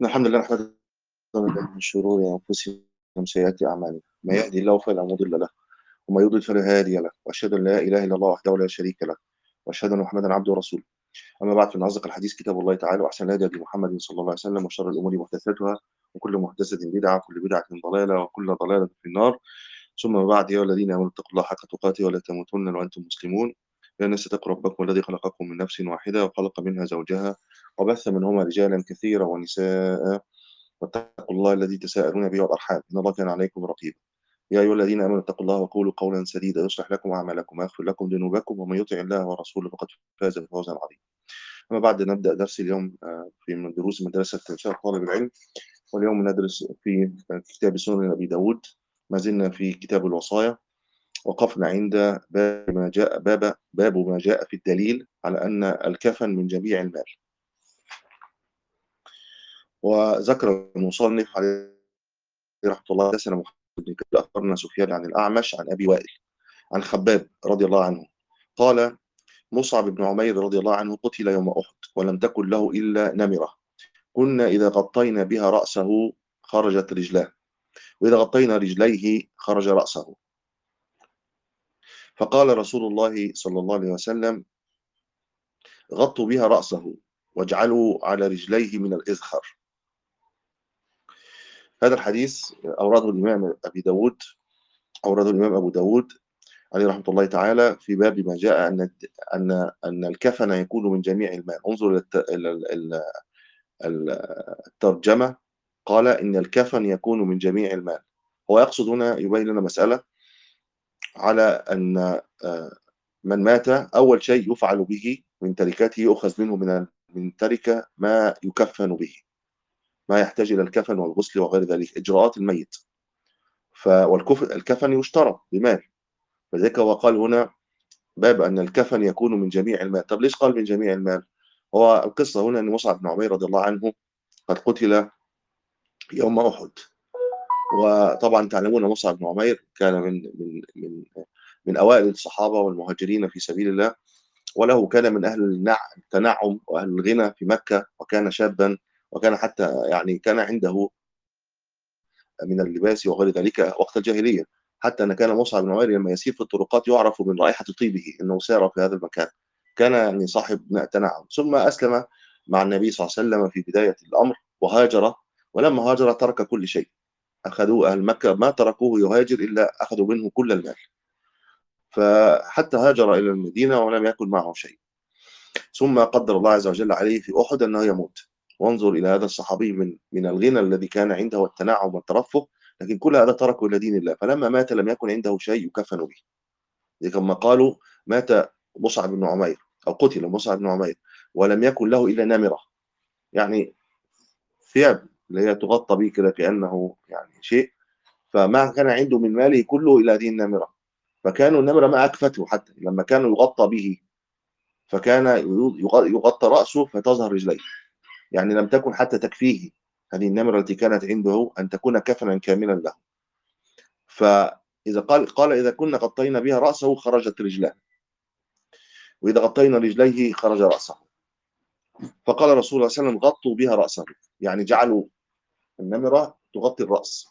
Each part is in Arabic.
الحمد لله نحمده من شرور أنفسنا ومن سيئات أعمالنا، من يهدي الله فلا مضل له ومن يضلل فلا هادي له، وأشهد أن لا إله إلا الله وحده لا شريك له، وأشهد أن محمدا عبده ورسوله. أما بعد، فإن أصدق الحديث كتاب الله تعالى، وأحسن الهدي هدي محمد صلى الله عليه وسلم، وشر الأمور محدثاتها، وكل محدثة بدعة، وكل بدعة ضلالة، وكل ضلالة في النار. ثم بعد، يا الذين آمنوا اتقوا الله حق تقاته ولا تموتن وأنتم مسلمون. يا الناس اتقوا ربكم الذي خلقكم من نفس واحدة وخلق منها زوجها وبث منهما رجالا كثيرا ونساء، واتقوا الله الذي تساءلون به والأرحام، إن الله كان عليكم رقيبا. يا أيها الذين آمنوا اتقوا الله وقولوا قولا سديدا يصلح لكم أعمالكم ويغفر لكم ذنوبكم، ومن يطع الله ورسوله فقد فاز فوزا عظيما. أما بعد، نبدأ درس اليوم في من دروس مدرسة إرشاد طالب العلم. واليوم ندرس في كتاب سنن أبي داود. ما زلنا في كتاب الوصايا، وقفنا عند باب ما جاء في الدليل على أن الكفن من جميع المال. وذكر المصنف عليه رحمة الله حدثنا محمد بن كثير أخبرنا سفيان عن الأعمش عن أبي وائل عن خباب رضي الله عنه قال: مصعب بن عمير رضي الله عنه قتل يوم أحد، ولم تكن له إلا نمرة، كنا إذا غطينا بها رأسه خرجت رجلاه، وإذا غطينا رجليه خرج رأسه. فقال رسول الله صلى الله عليه وسلم: غطوا بها رأسه واجعلوا على رجليه من الإذخر. هذا الحديث أورده الإمام أبي داود، أورده الإمام أبو داود عليه رحمة الله تعالى في باب ما جاء أن الكفن يكون من جميع المال. انظر الترجمة، قال إن الكفن يكون من جميع المال. هو يقصد هنا يبين لنا مسألة على أن من مات أول شيء يفعل به من تركته يؤخذ منه من تركة ما يكفن به، ما يحتاج إلى الكفن والغسل وغير ذلك، إجراءات الميت. والكفن يشترى بمال، فذلك هو قال هنا باب أن الكفن يكون من جميع المال. طب ليش قال من جميع المال؟ هو القصة هنا أن مصعب بن عمير رضي الله عنه قد قتل يوم أحد. وطبعا تعلمون مصعب بن عمير كان من أوائل الصحابة والمهاجرين في سبيل الله، وله كان من أهل التنعم وأهل الغنى في مكة، وكان شابا، وكان حتى يعني كان عنده من اللباس وغير ذلك وقت الجاهلية. حتى أن كان مصعب بن عمير لما يسير في الطرقات يعرف من رائحة طيبه أنه سار في هذا المكان. كان يعني صاحب تنعم. ثم أسلم مع النبي صلى الله عليه وسلم في بداية الأمر وهاجر، ولما هاجر ترك كل شيء. أخذوا أهل مكة ما تركوه يهاجر إلا أخذوا منه كل المال، فحتى هاجر إلى المدينة ولم يكن معه شيء. ثم قدر الله عز وجل عليه في أحد أنه يموت. وانظر إلى هذا الصحابي من الغنى الذي كان عنده والتنعم والترفه، لكن كل هذا تركه إلى دين الله. فلما مات لم يكن عنده شيء يكفن به. لذلك كما قالوا مات مصعب بن عمير أو قتل مصعب بن عمير ولم يكن له إلا نمرة، يعني ثياب اللي هي تغطى به كده كأنه يعني شيء. فما كان عنده من ماله كله إلى هذه النمرة. فكانوا النمرة ما أكفته حتى لما كان يغطى به، فكان يغطى رأسه فتظهر رجليه، يعني لم تكن حتى تكفيه هذه النمرة التي كانت عنده أن تكون كفنا كاملا له. فإذا قال إذا كنا غطينا بها رأسه خرجت رجلاه، وإذا غطينا رجليه خرج رأسه. فقال رسول الله صلى الله عليه وسلم: غطوا بها رأسه، يعني جعلوا النمرة تغطي الرأس،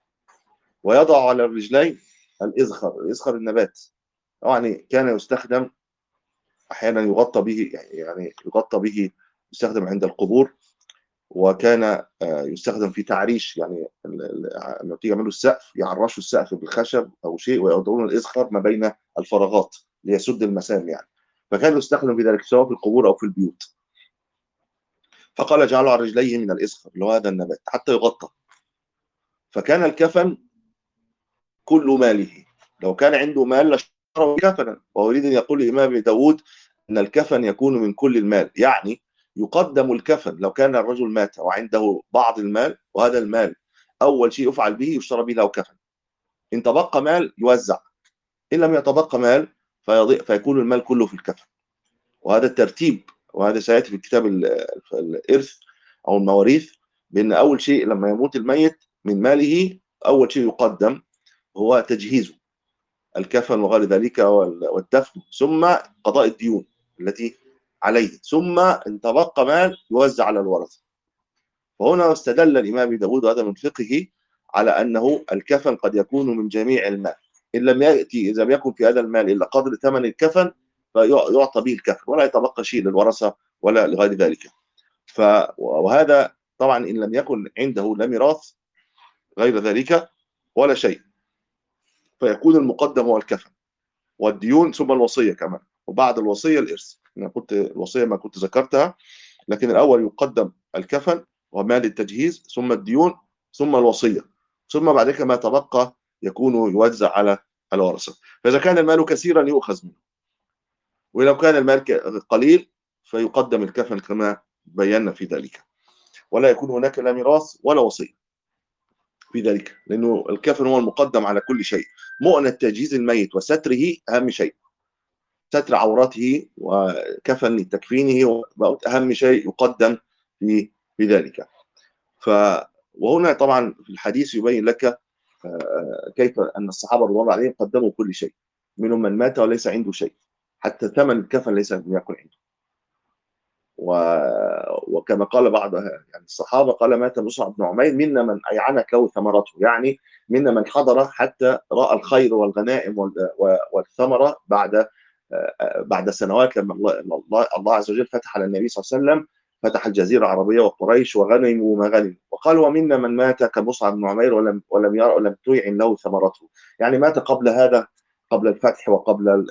ويضع على الرجلين الإذخر. الإذخر النبات، يعني كان يستخدم أحيانا يغطى به، يعني يغطى به، يستخدم عند القبور، وكان يستخدم في تعريش، يعني لما تيجي يعملوا السقف يعرشوا السقف بالخشب او شيء ويضعون الاذخر ما بين الفراغات ليسد المسام يعني. فكان يستخدم في ذلك سواء في القبور او في البيوت. فقال: جعلوا على رجليه من الاذخر اللي هو هذا النبات حتى يغطى. فكان الكفن كل ماله، لو كان عنده مال لاشترى كفنا. وأريد أن يقول الإمام داود أن الكفن يكون من كل المال، يعني يقدم الكفن لو كان الرجل مات وعنده بعض المال، وهذا المال أول شيء يفعل به يشترى به له كفن. إن تبقى مال يوزع، إن لم يتبقى مال فيكون المال كله في الكفن. وهذا الترتيب، وهذا سيأتي في كتاب الإرث أو المواريث، بأن أول شيء لما يموت الميت من ماله أول شيء يقدم هو تجهيزه، الكفن وغير ذلك والدفن، ثم قضاء الديون التي عليه، ثم ان تبقى مال يوزع على الورثه. وهنا استدل الإمام أبي داود هذا من فقهه على أنه الكفن قد يكون من جميع المال، إن لم يأتي إذا لم يكن في هذا المال إلا قدر ثمن الكفن فيعطى به الكفن ولا يتبقى شيء للورثة ولا لغير ذلك. وهذا طبعا إن لم يكن عنده لا ميراث غير ذلك ولا شيء، فيكون المقدم هو الكفن والديون ثم الوصية كمان، وبعد الوصية الإرث. أنا كنت الوصية ما كنت ذكرتها، لكن الأول يقدم الكفن ومال التجهيز ثم الديون ثم الوصية، ثم بعد كده ما تبقى يكون يوزع على الورثة. فإذا كان المال كثيرا يؤخذ منه، ولو كان المال قليل فيقدم الكفن كما بينا في ذلك، ولا يكون هناك لا ميراث ولا وصية في ذلك، لأنه الكفن هو المقدم على كل شيء. مؤنة تجهيز الميت وستره أهم شيء، ستر عورته وكفن لتكفينه أهم شيء يقدم في ذلك. ف وهنا طبعا في الحديث يبين لك كيف أن الصحابة رضي الله عليهم قدموا كل شيء، منهم من مات وليس عنده شيء، حتى ثمن الكفن ليس لم يكن عنده. و... وكما قال بعض يعني الصحابة، قال مات مصعب بن عمير منا من أيعنت له ثمرته، يعني منا من حضر حتى رأى الخير والغنائم والثمرة بعد سنوات، لما الله عز وجل فتح على النبي صلى الله عليه وسلم، فتح الجزيرة العربية وقريش وغنموا ما غنموا. وقال ومنا من مات كمصعب بن عمير ولم يرى ولم تعن له ثمرته، يعني مات قبل هذا، قبل الفتح وقبل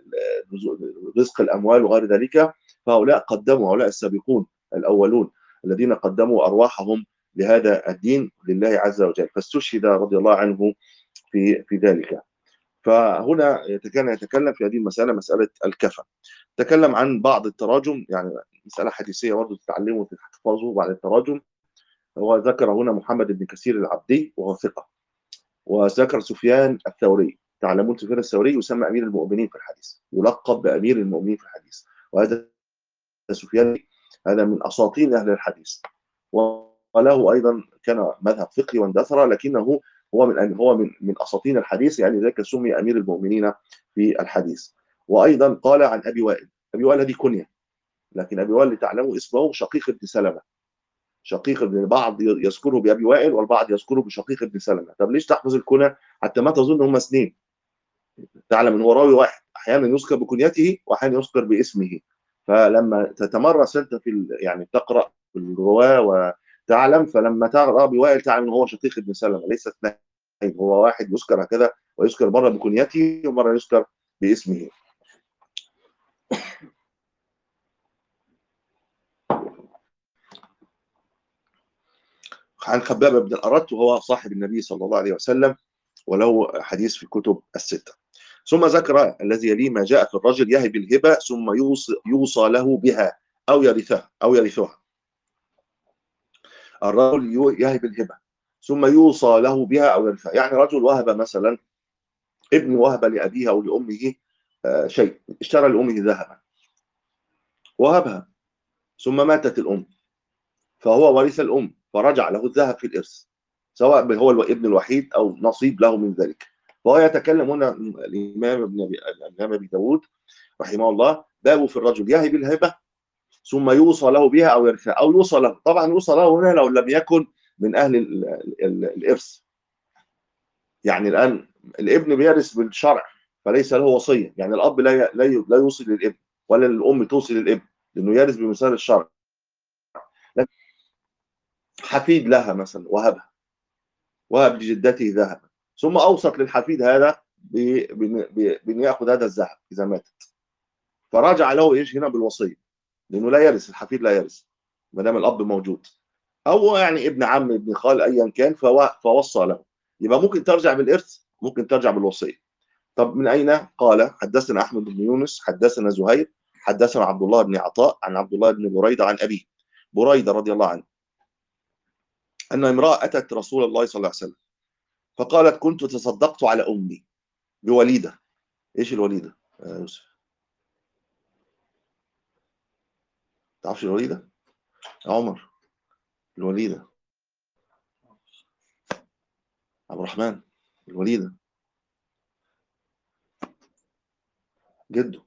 رزق الأموال وغير ذلك. فهؤلاء قدموا، هؤلاء السابقون الأولون الذين قدموا أرواحهم لهذا الدين لله عز وجل، فاستشهد رضي الله عنه في ذلك. فهنا كان يتكلم في هذه المسألة، مسألة الكفن. تكلم عن بعض التراجم، يعني مسألة حديثية برضه تتعلموا وتحفظوا بعد التراجم. هو ذكر هنا محمد بن كثير العبدي وهو ثقة، وذكر سفيان الثوري. تعلمون سفيان الثوري يسمى أمير المؤمنين في الحديث، يلقب بأمير المؤمنين في الحديث. وهذا سفيان هذا من أساطين أهل الحديث، وله أيضا كان مذهب فقهي واندثر، لكنه هو من أساطين الحديث، يعني ذلك سمي أمير المؤمنين في الحديث. وأيضا قال عن أبي وائل. أبي وائل هذه كنية، لكن أبي وائل اللي تعلموا اسمه شقيق بن سلمة. شقيق ابن البعض يذكره بأبي وائل والبعض يذكره بشقيق بن سلمة. طب ليش تحفظ الكنى حتى ما تظن هم اثنين؟ تعلم ان هو راوي واحد، احيانا يذكر بكنيته واحيانا يذكر باسمه. فلما تتمرس انت يعني تقرا في الرواه وتعلم، فلما تقرا بوائل تعلم ان هو شقيق ابن سلمة، ليس اثنين، هو واحد يذكر هكذا، ويذكر مره بكنيته ومره يذكر باسمه. عن خباب بن الأرت وهو صاحب النبي صلى الله عليه وسلم، وله حديث في الكتب الستة. ثم ذكر الذي يليه ما جاء في الرجل يهب الهبة ثم يوصى له بها أو يرثها. الرجل يهب الهبة ثم يوصى له بها أو يرثها، يعني رجل وهب مثلا، ابن وهب لأبيه أو لأمه شيء، اشترى لأمه ذهبا وهبها، ثم ماتت الأم، فهو ورث الأم فرجع له الذهب في الإرث، سواء هو الابن الوحيد أو نصيب له من ذلك. وهو يتكلم هنا الإمام أبي داود رحمه الله، باب في الرجل يهب الهبة ثم يوصى له بها أو يرثها، أو يوصى له. طبعا يوصى له هنا لو لم يكن من أهل الإرث، يعني الآن الابن بيرث بالشرع فليس له وصية، يعني الأب لا يوصي للابن ولا الأم توصي للابن، لأنه يرث بمثال الشرع. حفيد لها مثلا وهب لجدته ذهبا، ثم أوصت للحفيد هذا بأن يأخذ هذا الذهب إذا مات، فرجع له إيش هنا بالوصية، لأنه لا يرث، الحفيد لا يرث ما دام الأب موجود، أو يعني ابن عم ابن خال أيا كان فوصى له. يبقى ممكن ترجع بالإرث، ممكن ترجع بالوصية. طب من أين؟ قال حدثنا أحمد بن يونس حدثنا زهير حدثنا عبد الله بن عطاء عن عبد الله بن بريدة عن أبيه بريدة رضي الله عنه أن امرأة أتت رسول الله صلى الله عليه وسلم فقالت كنت تصدقت على أمي بوليدة. إيش الوليدة يا يوسف؟ تعرفش الوليدة؟ يا عمر، الوليدة، عبد الرحمن، الوليدة جده.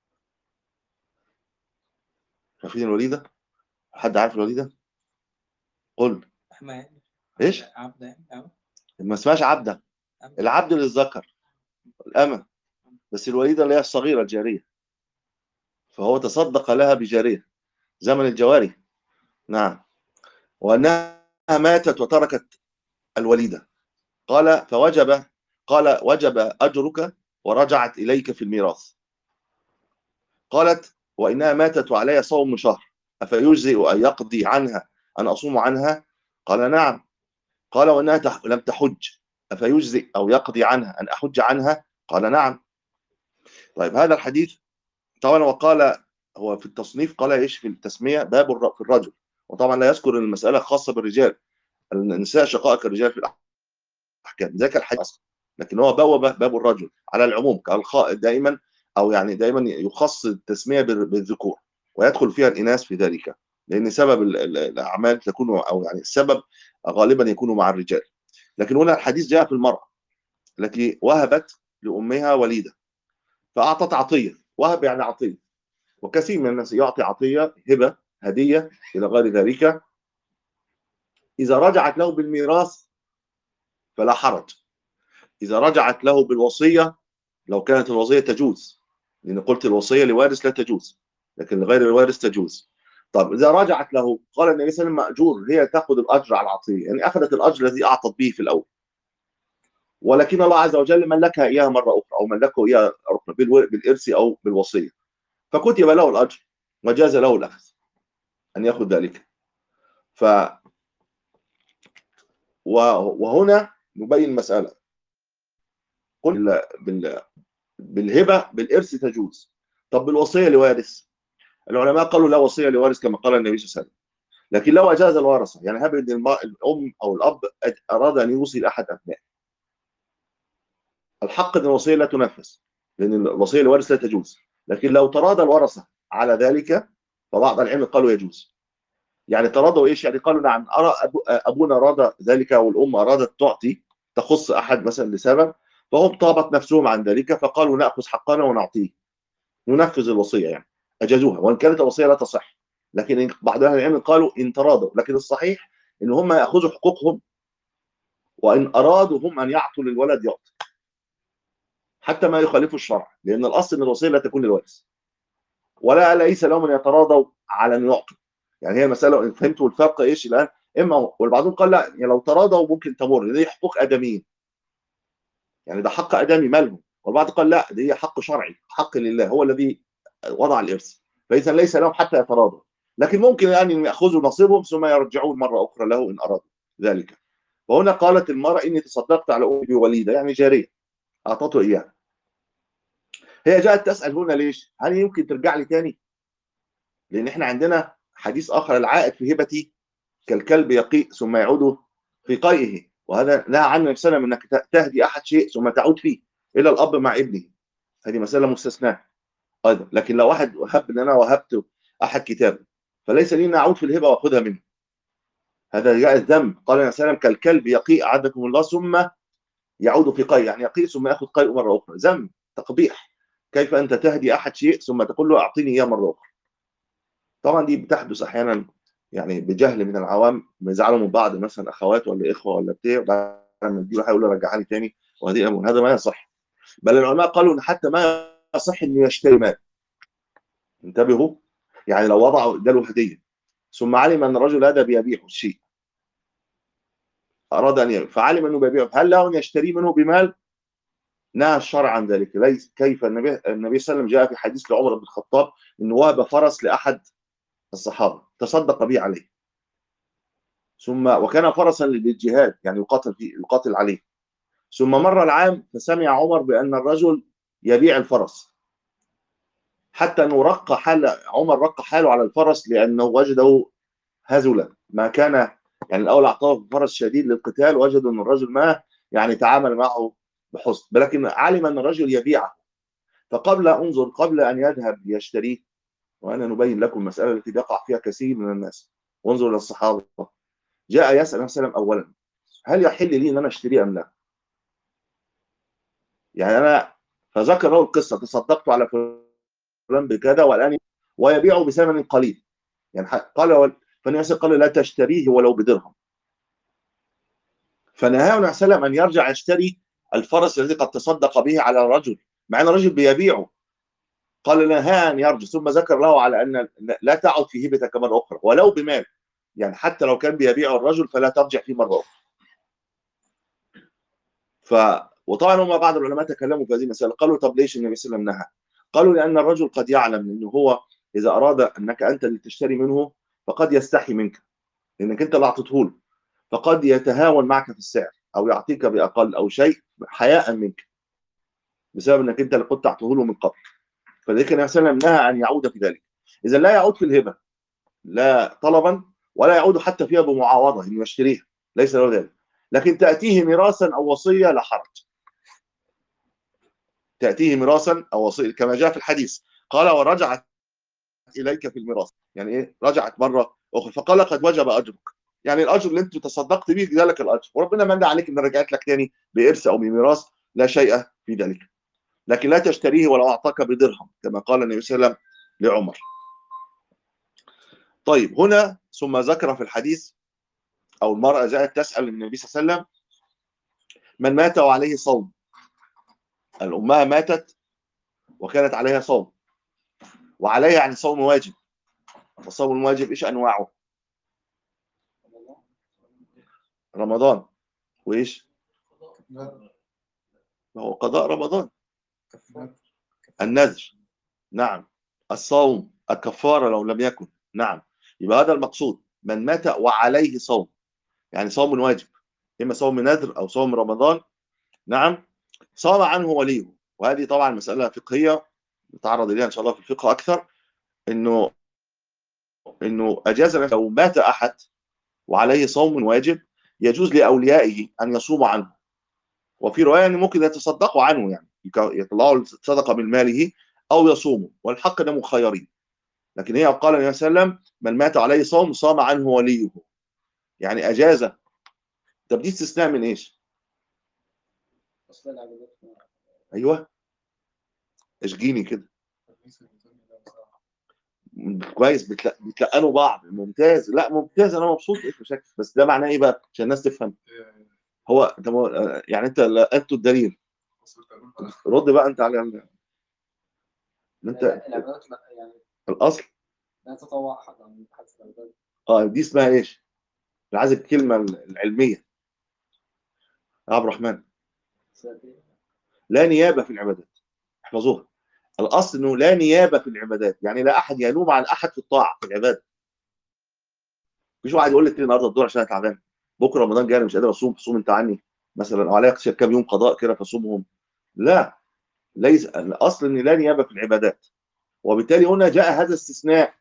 عارفين الوليدة؟ حد عارف الوليدة؟ قل. ايش؟ ما اسمهاش عبده. العبد للذكر، الأمة، بس الوليدة اللي هي الصغيرة الجارية، فهو تصدق لها بجارية زمن الجواري. نعم. وأنها ماتت وتركت الوليدة، قال فوجب، قال وجب أجرك ورجعت إليك في الميراث. قالت وإنها ماتت وعلي صوم شهر، أفيجزئ أن يقضي عنها أن أصوم عنها؟ قال نعم. قال وإنها لم تحج، أفيجزئ أو يقضي عنها أن أحج عنها؟ قال نعم. طيب هذا الحديث طبعا وقال، هو في التصنيف قال ايش في التسمية باب في الرجل، وطبعا لا يذكر المسألة خاصة بالرجال، النساء شقائق الرجال في الأحكام ذاك الحديث أصلا، لكن هو بوب باب الرجل على العموم كالخاء دائما، أو يعني دائما يخص التسمية بالذكور ويدخل فيها الإناث في ذلك، لأن سبب الأعمال تكون، أو يعني السبب غالبا يكون مع الرجال. لكن هنا الحديث جاء في المرأة التي وهبت لأمها وليدة فأعطت عطية، وهب يعني عطية، وكثير من الناس يعطي عطية هبة هدية إلى غير ذلك، إذا رجعت له بالميراث فلا حرج، إذا رجعت له بالوصية لو كانت الوصية تجوز، لأن قلت الوصية لوارث لا تجوز، لكن لغير الوارث تجوز. طب إذا رجعت له، قال النبي صلى الله عليه وسلم مأجور، هي تأخذ الأجر على العطية، يعني أخذت الأجر الذي أعطت به في الأول، ولكن الله عز وجل ملكها إياها مرة أخرى، أو ملكه إياها أخرى بالإرث أو بالوصية، فكتب له الأجر وجاز له الأخذ أن يأخذ ذلك. ف وهنا نبين مسألة، قل بالهبة بالإرث تجوز، طب بالوصية لوارث، العلماء قالوا لا وصية لوارث كما قال النبي صلى الله عليه وسلم، لكن لو أجاز الورثة، يعني هب أن الأم أو الأب أراد أن يوصي لأحد أبنائه، الحق أن الوصية لا تنفذ، لأن الوصية لوارث لا تجوز، لكن لو تراضى الورثة على ذلك فبعض العلم قالوا يجوز. يعني تراضوا ايش؟ يعني قالوا نعم ابونا اراد ذلك والام ارادت تعطي تخص احد مثلا لسبب، فهم طابت نفسهم عن ذلك فقالوا ناخذ حقنا ونعطيه، ننفذ الوصيه يعني، اجازوها وان كانت الوصيه لا تصح، لكن بعض اهل العلم قالوا ان تراضوا، لكن الصحيح ان هم ياخذوا حقوقهم، وان ارادوا هم ان يعطوا للولد يعطي حتى ما يخالفوا الشرع، لان الاصل ان الوصيه لا تكون للوارث، ولا ليس لهم ان يتراضوا على ان يعطوا. يعني هي المساله ان فهمتوا الفرق ايش الان، اما والبعضهم قال لا، يعني لو تراضوا ممكن تمر، دي حقوق ادميين، يعني ده حق ادمي مالهم، والبعض قال لا دي حق شرعي، حق لله هو الذي وضع الارث، فاذا ليس لهم حتى يتراضوا، لكن ممكن يعني ان ياخذوا نصيبهم ثم يرجعون مره اخرى له ان ارادوا ذلك. وهنا قالت المراه اني تصدقت على امي بوليده، يعني جاريه اعطته اياها، هي جاءت تسال هنا ليش؟ هل يمكن ترجع لي تاني؟ لان احنا عندنا حديث اخر العائد في هبتي كالكلب يقيء ثم يعود في قيئه، وهذا نهى عنه النبي صلى الله عليه وسلم انك تهدي احد شيء ثم تعود فيه، الى الاب مع ابنه، هذه مساله مستثناه ايضا. لكن لو واحد هب ان انا وهبت احد كتاب فليس لي ان اعود في الهبه واخذها منه، هذا جاء الذنب، قال النبي صلى الله عليه وسلم كالكلب يقيء اعدكم الله ثم يعود في قيء، يعني يقيء ثم ياخذ قيء مره اخرى، ذنب تقبيح، كيف انت تهدي احد شيء ثم تقول له اعطيني اياه مره اخرى؟ طبعا دي بتحدث احيانا يعني بجهل من العوام، بيزعلوا من بعض مثلا اخوات ولا اخوه ولا بتاع، بعد ما يديله يقول له رجعها لي تاني، وهذه هذا ما يصح، بل العلماء قالوا ان حتى ما يصح انه يشتري مال، انتبهوا، يعني لو وضعوا اداله هديه ثم علم ان الرجل هذا بيبيع الشيء، اراد ان يبيع فعلم انه بيبيعه، هل له ان يشتري منه بمال؟ نهى الشرع عن ذلك، ليس كيف النبي صلى الله عليه وسلم جاء في حديث لعمر بن الخطاب انه وهب فرس لاحد الصحابه تصدق به عليه، ثم وكان فرسا للجهاد يعني يقاتل فيه يقاتل عليه، ثم مر العام فسمع عمر بأن الرجل يبيع الفرس، حتى أنه رق حال عمر، رق حاله على الفرس لأنه وجده هزلا، ما كان يعني الأول أعطاه فرس شديد للقتال، وجد أن الرجل ما يعني تعامل معه بحسن، ولكن علم أن الرجل يبيعه، فقبل انظر قبل أن يذهب يشتريه، وأنا نبين لكم المسألة التي يقع فيها كثير من الناس، وانظر للصحابة، جاء يسأل مثلا أولا هل يحل لي أن أنا أشتريه أم لا؟ يعني أنا فذكر له القصة، تصدقت على فلان بكذا والآن ويبيعه بثمن قليل، يعني قال فالنبي صلى الله عليه وسلم قال لا تشتريه ولو بدرهم. فنهاه النبي صلى الله عليه وسلم أن يرجع يشتري الفرس الذي قد تصدق به على الرجل، مع أن الرجل بيبيعه. قال نهاه أن يرجع، ثم ذكر له على أن لا تعد في هبتك مرة أخرى ولو بمال، يعني حتى لو كان بيبيعه الرجل فلا ترجع فيه مرة أخرى. وطبعا هم بعض العلماء تكلموا في هذه المسألة، قالوا طب ليش النبي صلى الله عليه وسلم نهى؟ قالوا لأن الرجل قد يعلم أنه هو إذا أراد أنك أنت اللي تشتري منه فقد يستحي منك، لأنك أنت اللي أعطيته له، فقد يتهاون معك في السعر أو يعطيك بأقل أو شيء حياء منك بسبب أنك أنت اللي كنت تعطيه له من قبل. فلذلك النبي صلى الله عليه وسلم نهى أن يعود في ذلك. إذا لا يعود في الهبة لا طلبا، ولا يعود حتى فيها بمعاوضة انه يشتريها، ليس له ذلك. لكن تأتيه ميراثا أو وصية لا حرج. تأتيه ميراثا أو وصية كما جاء في الحديث، قال ورجعت إليك في الميراث، يعني إيه رجعت مرة أخرى، فقال قد وجب أجرك، يعني الأجر اللي أنت تصدقت به ذلك الأجر، وربنا من عليك إن رجعت لك تاني بإرث أو بميراث لا شيء في ذلك. لكن لا تشتريه ولو أعطاك بدرهم كما قال النبي صلى الله عليه وسلم لعمر. طيب هنا ثم ذكر في الحديث أو المرأة جاءت تسأل النبي صلى الله عليه وسلم من مات وعليه صوم. الأمها ماتت وكانت عليها صوم، وعليها يعني صوم واجب. والصوم الواجب إيش أنواعه؟ رمضان، وإيش؟ هو قضاء رمضان، النذر، نعم، الصوم، الكفارة لو لم يكن، نعم. يبقى هذا المقصود من مات وعليه صوم، يعني صوم واجب، إما صوم نذر أو صوم رمضان، نعم، صام عنه وليه. وهذه طبعا مسألة فقهية نتعرض إليها إن شاء الله في الفقه أكثر، إنه أجاز لو مات أحد وعليه صوم واجب يجوز لأوليائه أن يصوموا عنه، وفي رواية أن ممكن يتصدقوا عنه، يعني يطلعوا الصدقة من ماله أو يصوموا، والحق ده مخيرين. لكن هي قال النبي صلى الله عليه وسلم من مات عليه صوم صام عنه وليه، يعني أجازة. طب دي استثناء من إيش؟ أيوه اشجيني كده. كويس، بتلقنوا بعض، ممتاز، لا ممتاز، انا مبسوط، ايه مشاكل، بس ده معناه ايه بقى عشان الناس تفهم؟ هو يعني انتوا الدليل، رد بقى انت على انت يعني الاصل لا تتطوع حد عن دي اسمها ايش؟ انا عايز الكلمه العلميه يا عبد الرحمن. لا نيابه في العبادات، احفظوها. الاصل انه لا نيابه في العبادات، يعني لا احد ينوب عن احد في الطاعه في العباده. مفيش واحد يقول لك كده النهارده الدور عشان انا تعبان، بكره رمضان جاي انا مش قادر اصوم، صوم انت عني مثلا، او عليا كام يوم قضاء كده فصومهم. لا، ليس الاصل ان لا نيابه في العبادات. وبالتالي هنا جاء هذا استثناء،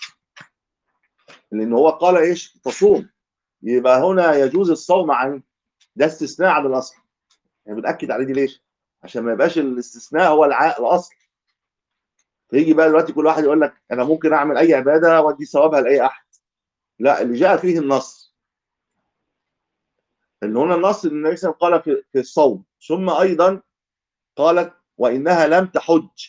لان هو قال ايش تصوم، يبقى هنا يجوز الصوم عن، ده استثناء عن الاصل. يعني بنأكد عليه دي ليش؟ عشان ما يبقاش الاستثناء هو الاصل. فيجي بقى دلوقتي كل واحد يقول لك انا ممكن اعمل اي عباده وادي ثوابها لاي احد. لا، اللي جاء فيه النص، ان هنا النص ان النبي صلى الله عليه وسلم قال في الصوم، ثم ايضا قالت وانها لم تحج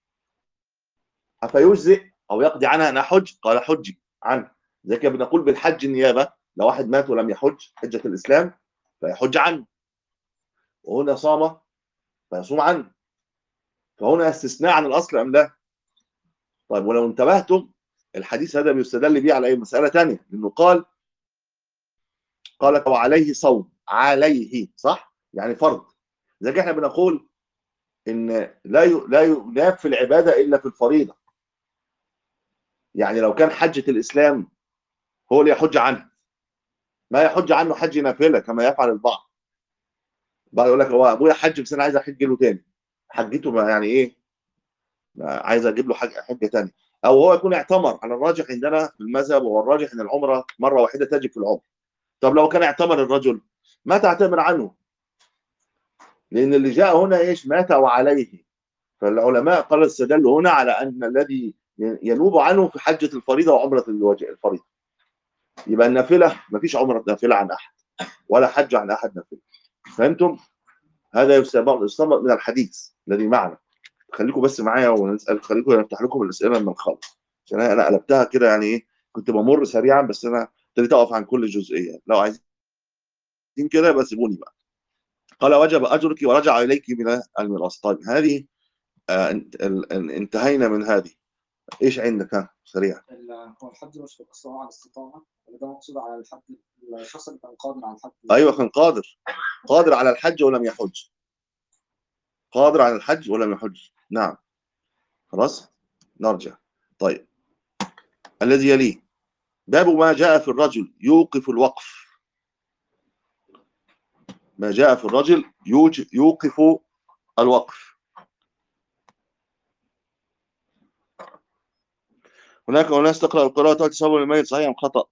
افيجزئ او يقضي عنها انها حج، قال حجي عنه. زي كده بنقول بالحج النيابه، لو واحد مات ولم يحج حجه الاسلام فيحج عنه، وهنا صام فيصوم عنه. فهنا استثناء عن الاصل ام لا؟ طيب ولو انتبهتم الحديث هذا بيستدل به على اي مساله ثانيه، لانه قال وعليه صوم، عليه صح يعني فرض. زي احنا بنقول ان لا يناب في العباده الا في الفريضه. يعني لو كان حجه الاسلام هو اللي يحج عنه، ما يحج عنه حج نافله كما يفعل البعض. بعد يقول لك هو ابويا حج بس انا عايز احج له تاني، حجته ما يعني ايه، عايز اجيب له حجه تانيه. او هو يكون اعتمر، على الراجح عندنا في المذهب والراجح ان العمره مره واحده تجب في العمر. طب لو كان اعتمر الرجل ما تعتمر عنه، لان اللي جاء هنا ايش؟ مات وعليه. فالعلماء قالوا استدلوا هنا على ان الذي ينوب عنه في حجه الفريضه وعمره الفريضه. يبقى النافله ما فيش عمره نافله عن احد، ولا حج عن احد نافله. فهمتم؟ هذا يستنبط من الحديث الذي معنا. خليكم بس معايا ونسال، خليكم نفتح لكم الاسئله من الخلف، عشان انا قلبتها كده يعني ايه، كنت بمر سريعا، بس انا ابتديت اقف عن كل جزئيه. لو عايزين كده بس سيبوني بقى. قال وجب اجرك ورجع اليك من الميراث. طيب هذه انتهينا من هذه. ايش عندك؟ ها سريع. هو الحج مش باقتصار على الاستطاعة، ولا ده مقصود على الحج الشخص اللي كان قادر على الحج؟ ايوه كان قادر على الحج ولم يحج. قادر على الحج ولم يحج، نعم. خلاص نرجع. طيب الذي يليه باب ما جاء في الرجل يوقف الوقف. ما جاء في الرجل يوقف الوقف. هناك أناس تقرأ القراءة تأتي صواب الميت، صحيح أم خطأ؟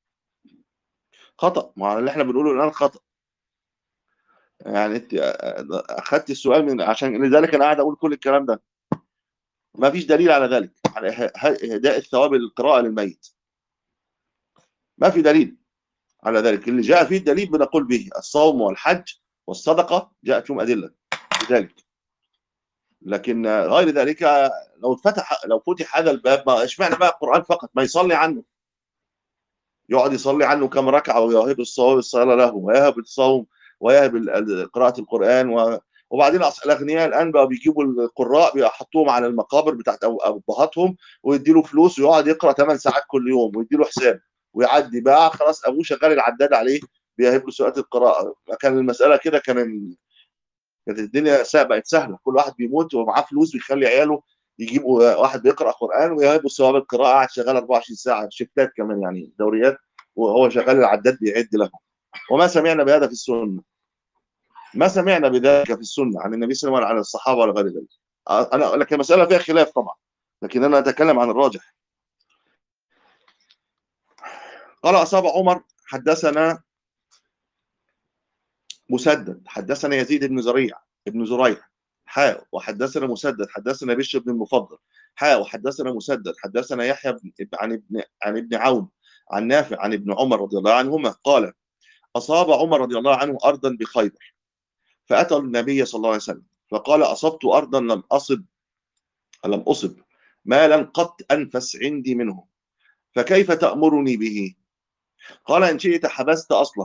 خطأ، ما اللي احنا بنقوله الآن خطأ. يعني انت اخذت السؤال من عشان لذلك انا قاعد اقول كل الكلام ده. ما فيش دليل على ذلك، على اهداء الثواب القراءة للميت. ما في دليل على ذلك. اللي جاء فيه الدليل بنقول به الصوم والحج والصدقة، جاءت فيهم أدلة لذلك. لكن غير ذلك لو فتح هذا الباب، ما اشمعنى بقى القرآن فقط؟ ما يصلي عنه، يقعد يصلي عنه كم ركعة، ويهب الصلاة له، ويهب الصوم، ويهب قراءة القرآن وبعدين الأغنياء الآن بقى بيجيبوا القراء بيحطوهم على المقابر بتاعت أبهاتهم، ويدي له فلوس ويقعد يقرأ 8 ساعات كل يوم، ويدي له حساب ويعدي بقى خلاص أبوه شغال العداد عليه بيهب له ساعات القراءة. كان المسألة كده، كانت الدنيا بقت سهلة. كل واحد بيموت ومعاه فلوس بيخلي عياله يجيبوا واحد بيقرأ قرآن ويهبوا ثواب القراءة، قاعد شغال 24 ساعة، شيفتات كمان يعني دوريات، وهو شغال العداد بيعد له. وما سمعنا بهذا في السنة. ما سمعنا بذلك في السنة عن النبي صلى الله عليه وسلم، عن الصحابة ولا غير ذلك. أنا لكن المسألة فيها خلاف طبعا، لكن أنا أتكلم عن الراجح. قال أصاب عمر حدثنا مسدد حدثنا يزيد بن زريع وحدثنا مسدد حدثنا بشر بن المفضل وحدثنا مسدد حدثنا يحيى عن ابن عون عن نافع عن ابن عمر رضي الله عنهما قال أصاب عمر رضي الله عنه أرضا بخيبر، فأتى النبي صلى الله عليه وسلم فقال أصبت أرضا لم أصب مالا قط أنفس عندي منه، فكيف تأمرني به؟ قال إن شئت حبست أصله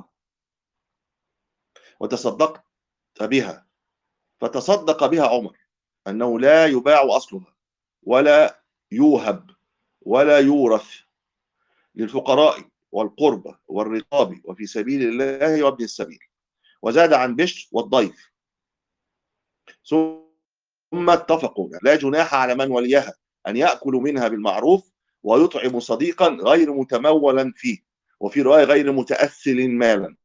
وتصدقت بها. فتصدق بها عمر أنه لا يباع أصلها ولا يوهب ولا يورث، للفقراء والقربى والرقاب وفي سبيل الله وابن السبيل. وزاد عن بشر والضيف. ثم اتفقوا لا جناح على من وليها أن يأكل منها بالمعروف ويطعم صديقا غير متمولا فيه، وفي رواية غير متأثل مالا.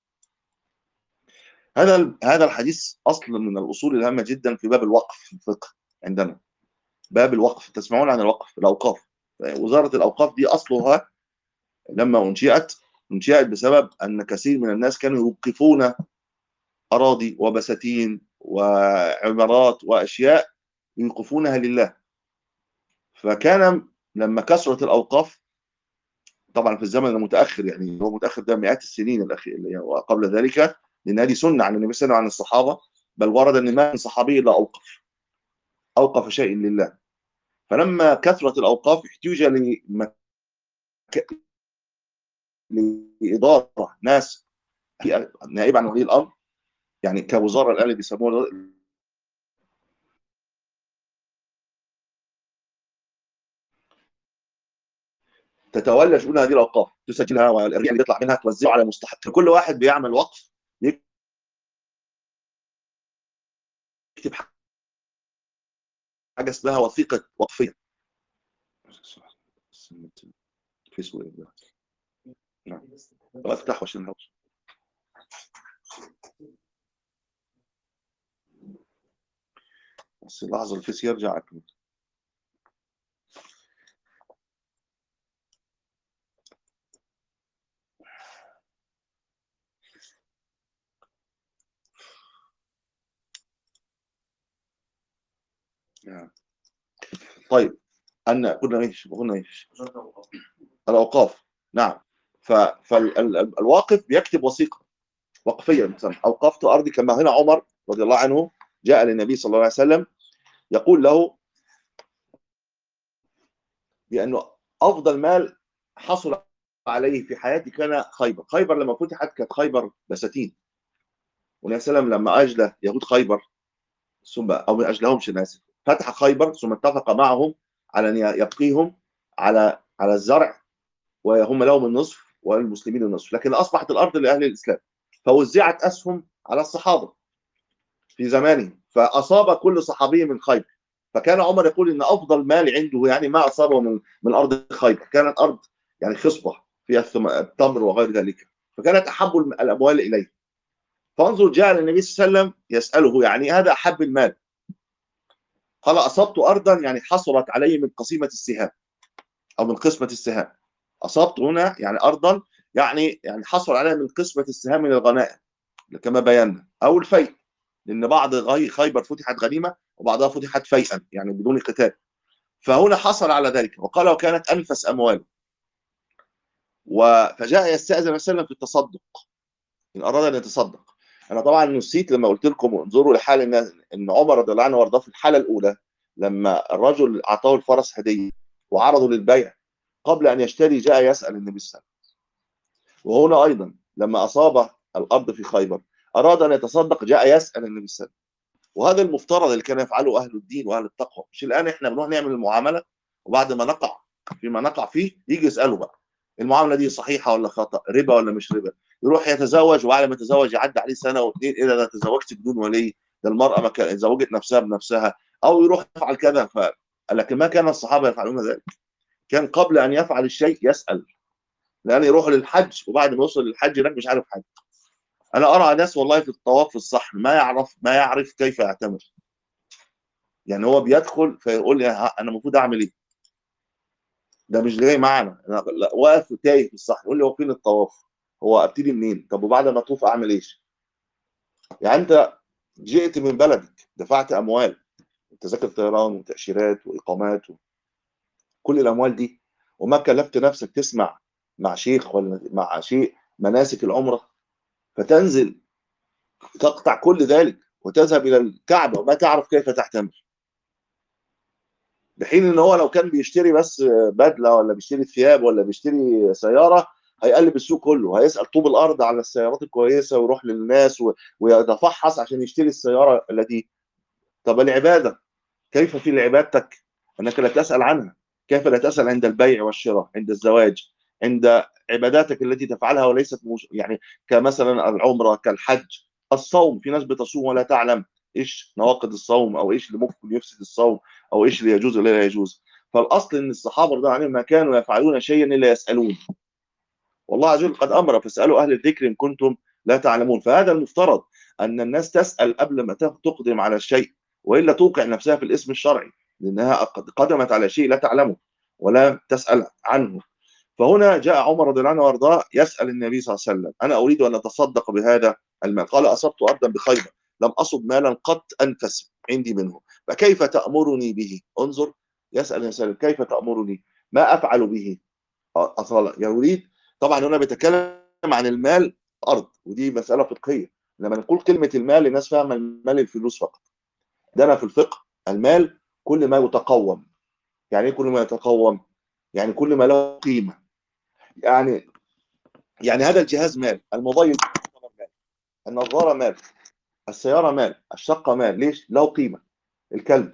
هذا الحديث أصل من الأصول الهامة جدا في باب الوقف في الفقه عندنا. باب الوقف، تسمعون عن الوقف، الأوقاف. وزارة الأوقاف دي أصلها لما أنشئت بسبب أن كثير من الناس كانوا يوقفون أراضي وبساتين وعمارات وأشياء يوقفونها لله. فكان لما كثرت الأوقاف، طبعا في الزمن المتأخر، يعني هو متأخر ده مئات السنين الأخيرة وقبل ذلك، لأن هذه سنة عن النبي صلى الله عليه وسلم عن الصحابة، بل ورد أن ما من صحابي إلا أوقف شيء لله. فلما كثرت الأوقاف احتوج لإدارة ناس نائب عن ولي الأمر، يعني كوزارة الآن اللي بيسموها تتولى شؤون هذه الأوقاف، تسجلها والأرجاء اللي يطلع منها توزعها على مستحق. كل واحد بيعمل وقف يكتب حاجة اسمها وثيقة وقفية. فيسبوك نعم، افتحوا عشان الهوس. بس لحظة الفيس يرجع أكمل. نعم. طيب قلنا ايش الأوقاف. نعم. فالواقف بيكتب وثيقة وقفية مثلا أوقفت أرضي، كما هنا عمر رضي الله عنه جاء للنبي صلى الله عليه وسلم يقول له بأنه أفضل مال حصل عليه في حياتي كان خيبر. خيبر لما فتحت كانت خيبر بساتين، والنبي صلى الله عليه وسلم لما أجلى يهود خيبر، ثم أو ما أجلهمش، أنا آسف، فتح خيبر ثم اتفق معهم على أن يبقيهم على الزرع، وهم لهم النصف والمسلمين النصف، لكن أصبحت الأرض لأهل الإسلام، فوزعت أسهم على الصحابة في زمانه، فأصاب كل صحابي من خيبر. فكان عمر يقول إن أفضل مال عنده يعني ما أصابه من أرض خيبر، كانت أرض يعني خصبة فيها التمر وغير ذلك، فكانت أحب الأموال إليه. فانظر، جاء النبي صلى الله عليه وسلم يسأله يعني هذا أحب المال، قال أصبت أرضا يعني حصلت علي من قسيمة السهام أو من قسمة السهام. أصبت هنا يعني أرضا، يعني حصل عليها من قسمة السهام من الغنائم كما بينا، أو الفيء، لأن بعض خيبر فتحت غنيمة وبعضها فتحت فيئا يعني بدون قتال، فهنا حصل على ذلك. وقال وكانت أنفس أمواله. فجاء يستأذن النبي صلى الله عليه وسلم في التصدق إن أراد أن يتصدق. أنا طبعا نسيت لما قلت لكم انظروا لحال إن عمر رضي الله عنه وارضاه في الحالة الأولى لما الرجل أعطاه الفرس هدية وعرضه للبيع، قبل أن يشتري جاء يسأل النبي صلى الله عليه وسلم. وهنا أيضا لما أصاب الأرض في خيبر أراد أن يتصدق جاء يسأل النبي صلى الله عليه وسلم. وهذا المفترض اللي كان يفعله أهل الدين وأهل التقوى، مش الآن إحنا بنروح نعمل المعاملة وبعد ما نقع فيما نقع فيه يجي يسأله بقى المعاملة دي صحيحة ولا خطأ، ربا ولا مش ربا. يروح يتزوج وبعد ما يتزوج يعدي عليه سنة واثنين، إيه ده تزوجت بدون ولي، ده المرأة ما كانت زوجت نفسها بنفسها، أو يروح يفعل كذا لكن ما كان الصحابة يفعلون ذلك. كان قبل أن يفعل الشيء يسأل، لأن يروح للحج وبعد ما يوصل للحج هناك مش عارف حاجة. أنا أرى ناس والله في الطواف في الصحن ما يعرف كيف يعتمر، يعني هو بيدخل فيقول لي انا المفروض اعمل ايه؟ ده مش جاي معانا، انا واقف تايه في الصحن، يقول لي هو فين الطواف؟ هو ابتدي منين؟ طب وبعد ما اطوف اعمل ايش؟ يعني انت جئت من بلدك دفعت اموال، تذاكر طيران وتاشيرات واقامات وكل الاموال دي، وما كلفت نفسك تسمع مع شيخ ولا مع شيء مناسك العمره، فتنزل تقطع كل ذلك وتذهب الى الكعبه وما تعرف كيف تعتمر. بحين ان هو لو كان بيشتري بس بدله ولا بيشتري ثياب ولا بيشتري سياره، هيقلب السوق كله، هيسال طوب الارض على السيارات الكويسه ويروح للناس ويتفحص عشان يشتري السياره التي. طب العباده، كيف في عبادتك انك لا تسال عنها؟ كيف لا تسال عند البيع والشراء، عند الزواج، عند عباداتك التي تفعلها وليست يعني كمثلا العمره، كالحج، الصوم، في ناس بتصوم ولا تعلم ايش نواقض الصوم او ايش اللي ممكن يفسد الصوم او ايش اللي يجوز ولا لا يجوز. فالاصل ان الصحابه رضي الله عنهم ما كانوا يفعلون شيئا الا يسالون، والله عز وجل قد امر فاسالوا اهل الذكر ان كنتم لا تعلمون. فهذا المفترض ان الناس تسال قبل ما تقدم على الشيء، والا توقع نفسها في الاسم الشرعي، لانها قدمت على شيء لا تعلمه ولا تسال عنه. فهنا جاء عمر رضي الله عنه وارضاه يسال النبي صلى الله عليه وسلم انا اريد ان اتصدق بهذا المال. قال اصبت ارضا بخيبر لم اصب مالا قط انفس عندي منه، فكيف تامرني به؟ انظر، يسال النبي كيف تامرني، ما افعل به؟ اصلا يريد. طبعا هنا بيتكلم عن المال ارض، ودي مساله فقهيه. لما نقول كلمه المال الناس فاهمه المال الفلوس فقط. ده انا في الفقه المال كل ما يتقوم. يعني ايه كل ما يتقوم؟ يعني كل ما له قيمه. يعني هذا الجهاز مال، الموبايل مال، النظاره مال، السياره مال، الشقه مال. ليش؟ له قيمه. الكلب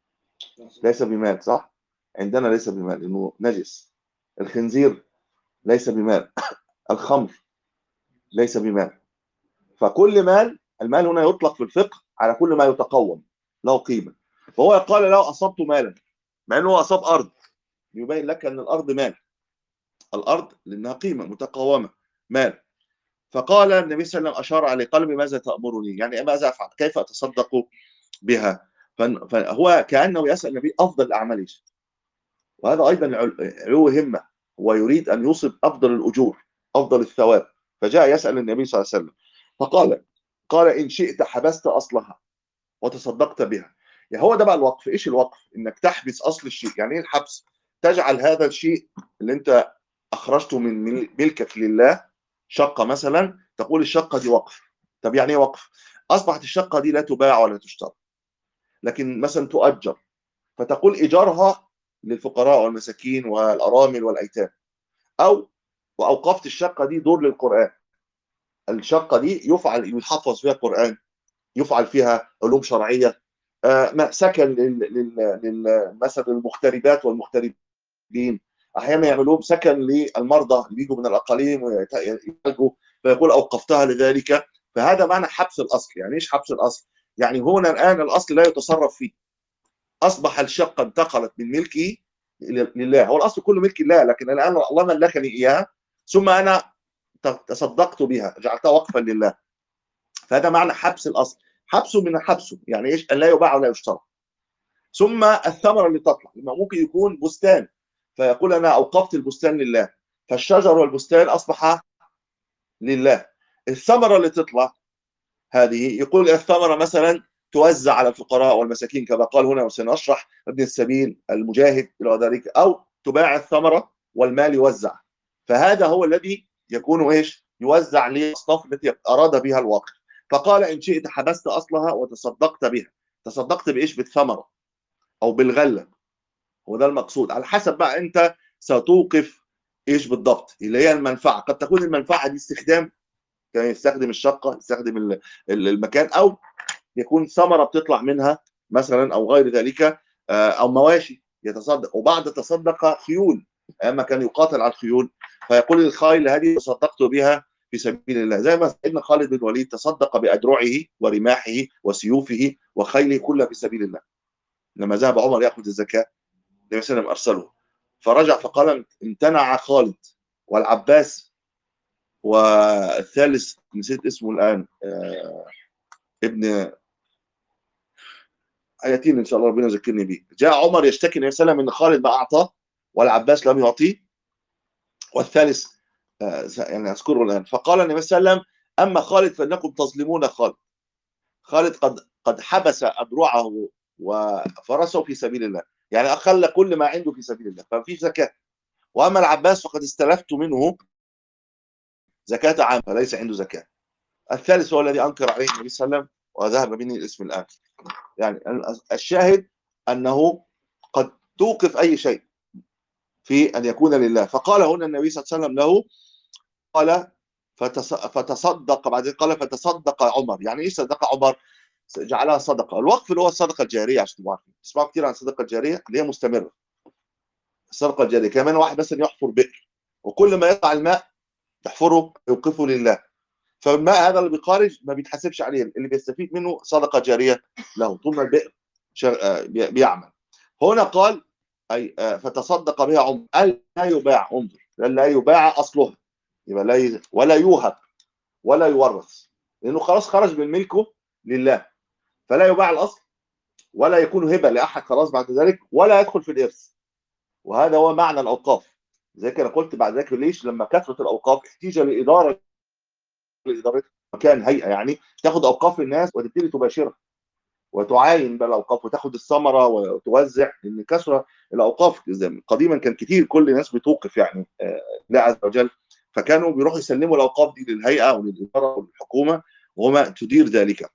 ليس بمال، صح؟ عندنا ليس بمال لانه نجس. الخنزير ليس بمال. الخمر ليس بمال. فكل مال، المال هنا يطلق في الفقه على كل ما يتقوم له قيمه. فهو قال لو اصبت مالا، مع انه اصاب ارض، يبين لك ان الارض مال، الارض لانها قيمه متقومه مال. فقال النبي صلى الله عليه وسلم اشار عليه قال بماذا تامرني؟ يعني ماذا افعل؟ كيف اتصدق بها؟ فهو كانه يسال النبي افضل الاعمال ايش؟ وهذا ايضا علو همه، هو يريد ان يصب افضل الاجور، افضل الثواب. فجاء يسال النبي صلى الله عليه وسلم فقال ان شئت حبست اصلها وتصدقت بها. يعني هو ده بقى الوقف. ايش الوقف؟ انك تحبس اصل الشيء. يعني ايه الحبس؟ تجعل هذا الشيء اللي انت اخرجته من ملكك لله، شقه مثلا، تقول الشقه دي وقف. طب يعني ايه وقف؟ اصبحت الشقه دي لا تباع ولا تشترى، لكن مثلا تؤجر، فتقول ايجارها للفقراء والمساكين والارامل والايتام. أو وأوقفت الشقة دي دور للقرآن. الشقة دي يحفظ فيها قرآن، يفعل فيها علوم شرعية، سكن مثلا للمغتربات والمغتربين. احيانا يعملوهم سكن للمرضى اللي بيجوا من الاقاليم ويعالجوا، فيقول اوقفتها لذلك. فهذا معنى حبس الاصل. يعني ايش حبس الاصل؟ يعني هنا الان الاصل لا يتصرف فيه، اصبح الشقه انتقلت من ملكي لله. هو الاصل كله ملك الله، لكن الان الله ملكني اياها، ثم انا تصدقت بها، جعلتها وقفا لله. فهذا معنى حبس الاصل. حبسه من حبسه يعني ايش؟ ان لا يباع ولا يشترى. ثم الثمره اللي تطلع ممكن يكون بستان، فيقول انا اوقفت البستان لله، فالشجر والبستان اصبح لله. الثمره اللي تطلع هذه يقول الثمره مثلا توزع على الفقراء والمساكين كما قال هنا وسنشرح، ابن السبيل، المجاهد الى ذلك، او تباع الثمره والمال يوزع. فهذا هو الذي يكون ايش؟ يوزع للاصناف التي اراد بها الواقع. فقال ان شئت حبست اصلها وتصدقت بها. تصدقت بايش؟ بالثمره او بالغله. هو ده المقصود، على حسب بقى انت ستوقف ايش بالضبط اللي هي المنفعه. قد تكون المنفعه دي استخدام، كان يستخدم الشقه، يستخدم المكان، او يكون ثمره بتطلع منها مثلا او غير ذلك، او مواشي يتصدق. وبعد تصدق خيول، اما كان يقاتل على الخيول، فيقول الخيل هذه تصدقت بها في سبيل الله. زي ما سيدنا خالد بن الوليد تصدق بادرعه ورماحه وسيوفه وخيله كلها في سبيل الله. لما ذهب عمر ياخذ الزكاه، النبي صلى الله عليه وسلم ارسله، فرجع فقال امتنع خالد والعباس والثالث نسيت اسمه الان، ابن ايتين ان شاء الله ربنا يذكرني به. جاء عمر يشتكي النبي صلى الله عليه وسلم ان خالد ما اعطاه والعباس لم يعطيه، والثالث يعني اذكره الان. فقال النبي صلى الله عليه وسلم اما خالد فانكم تظلمون خالد. خالد قد حبس اذرعه وفرسه في سبيل الله، يعني اخلى كل ما عنده في سبيل الله، ففي زكاه. واما العباس فقد استلفت منه زكاه عامه فليس عنده زكاه. الثالث هو الذي انكر عليه النبي صلى الله عليه وسلم وذهب مني الاسم الان. يعني الشاهد انه قد توقف اي شيء في ان يكون لله. فقال هنا النبي صلى الله عليه وسلم له، قال فتصدق، بعدين قال فتصدق عمر. يعني ايش صدق عمر؟ جعلها صدقه. الوقف اللي هو الصدقه الجاريه، عشان تبقوا عارفين، تسمعوا كثير عن الصدقه الجاريه اللي هي مستمره. الصدقه الجاريه كمان واحد مثلا يحفر بئر، وكل ما يطلع الماء يحفره يوقفه لله، فالماء هذا اللي بيخارج ما بيتحسبش عليه، اللي بيستفيد منه صدقه جاريه له طول ما البئر بيعمل. هنا قال اي فتصدق بها عمر، لا يباع. انظر، لا يباع اصلها، يبقى لا ولا يوهب ولا يورث، لانه خلاص خرج من ملكه لله، فلا يباع الاصل ولا يكون هبه لاحد خلاص بعد ذلك، ولا يدخل في الارث. وهذا هو معنى الاوقاف. زي كده قلت بعد ذلك ليش لما كثرت الاوقاف احتيج لاداره مكان، هيئه يعني تاخذ اوقاف الناس وتبتدي تباشرها وتعاين بقى الاوقاف وتاخد الثمره وتوزع، لان كثره الاوقاف قديما كان كتير، كل الناس بتوقف يعني لا عز وجل، فكانوا بيروحوا يسلموا الاوقاف دي للهيئه او للاداره او للحكومه وما تدير ذلك.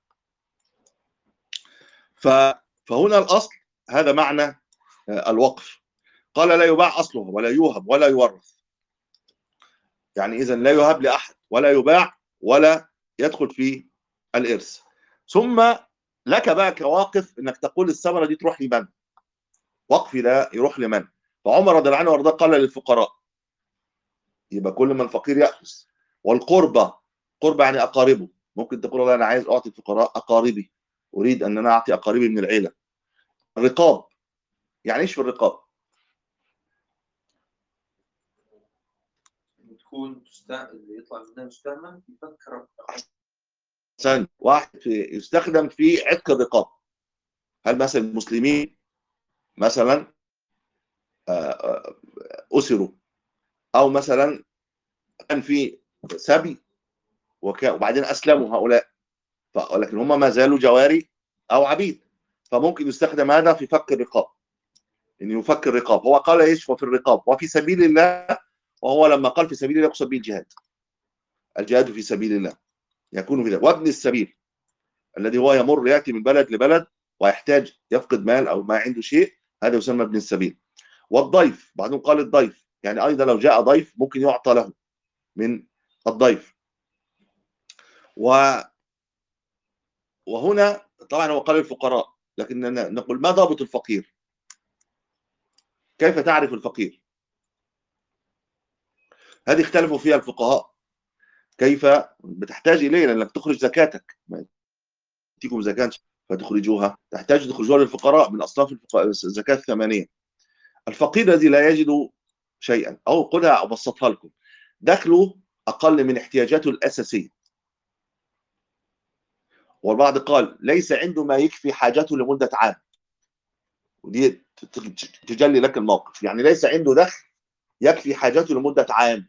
فهنا الاصل هذا معنى الوقف. قال لا يباع اصله ولا يوهب ولا يورث. يعني اذا لا يهب لاحد ولا يباع ولا يدخل في الارث. ثم لك بقى كواقف انك تقول الثمره دي تروح لمن؟ وقفي ده يروح لمن؟ فعمر رضي الله عنه وارضاه قال للفقراء، يبقى كل من فقير ياخذ. والقربى، قربى يعني اقاربه، ممكن تقول والله انا عايز اعطي الفقراء اقاربي، اريد ان انا اعطي اقاربي من العيله. الرقاب، يعني ايش في الرقاب؟ تكون اللي يطلع منها مستعمل يفكر. احسن، واحد يستخدم في عتق الرقاب. هل مثلا المسلمين مثلا اسروا، او مثلا كان في سبي وبعدين اسلموا هؤلاء، ولكن هم ما زالوا جواري او عبيد، فممكن يستخدم هذا في فك الرقاب، ان يفك الرقاب. هو قال ايش؟ وفي الرقاب وفي سبيل الله. وهو لما قال في سبيل الله يقصد به الجهاد، الجهاد في سبيل الله يكون في ذلك. وابن السبيل الذي هو يمر ياتي من بلد لبلد ويحتاج يفقد مال او ما عنده شيء، هذا يسمى ابن السبيل. والضيف، بعدين قال الضيف يعني أيضا لو جاء ضيف ممكن يعطى له من الضيف. وهنا طبعا هو قال الفقراء، لكننا نقول ما ضابط الفقير؟ كيف تعرف الفقير؟ هذه اختلفوا فيها الفقهاء، كيف بتحتاج إليه لأنك تخرج زكاتك، تأتيكم زكاة فتخرجوها، تحتاج تخرجوها للفقراء من أصناف الزكاة الثمانية. الفقير الذي لا يجد شيئا، أو قلها أبسطها لكم، دخله أقل من احتياجاته الأساسية، والبعض قال ليس عنده ما يكفي حاجته لمدة عام، ودي تجلي لك الموقف، يعني ليس عنده دخل يكفي حاجته لمدة عام،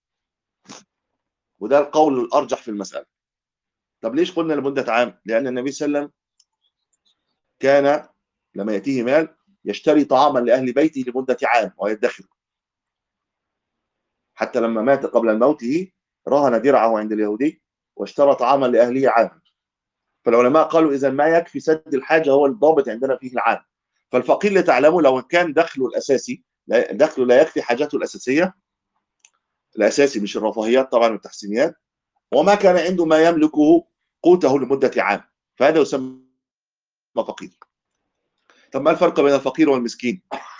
وده القول الأرجح في المسألة. طب ليش قلنا لمدة عام؟ لأن النبي صلى الله عليه وسلم كان لما يأتيه مال يشتري طعاما لأهل بيته لمدة عام ويدخر، حتى لما مات قبل موته رهن درعه عند اليهودي واشترى طعاما لأهله عاما. فالعلماء قالوا إذا ما يكفي سد الحاجة، هو الضابط عندنا فيه العام. فالفقير لتعلموا لو كان دخله الأساسي، دخله لا يكفي حاجته الأساسية، الأساسي مش الرفاهيات طبعا والتحسينيات، وما كان عنده ما يملكه قوته لمدة عام، فهذا يسمى فقير. طب ما الفرق بين الفقير والمسكين؟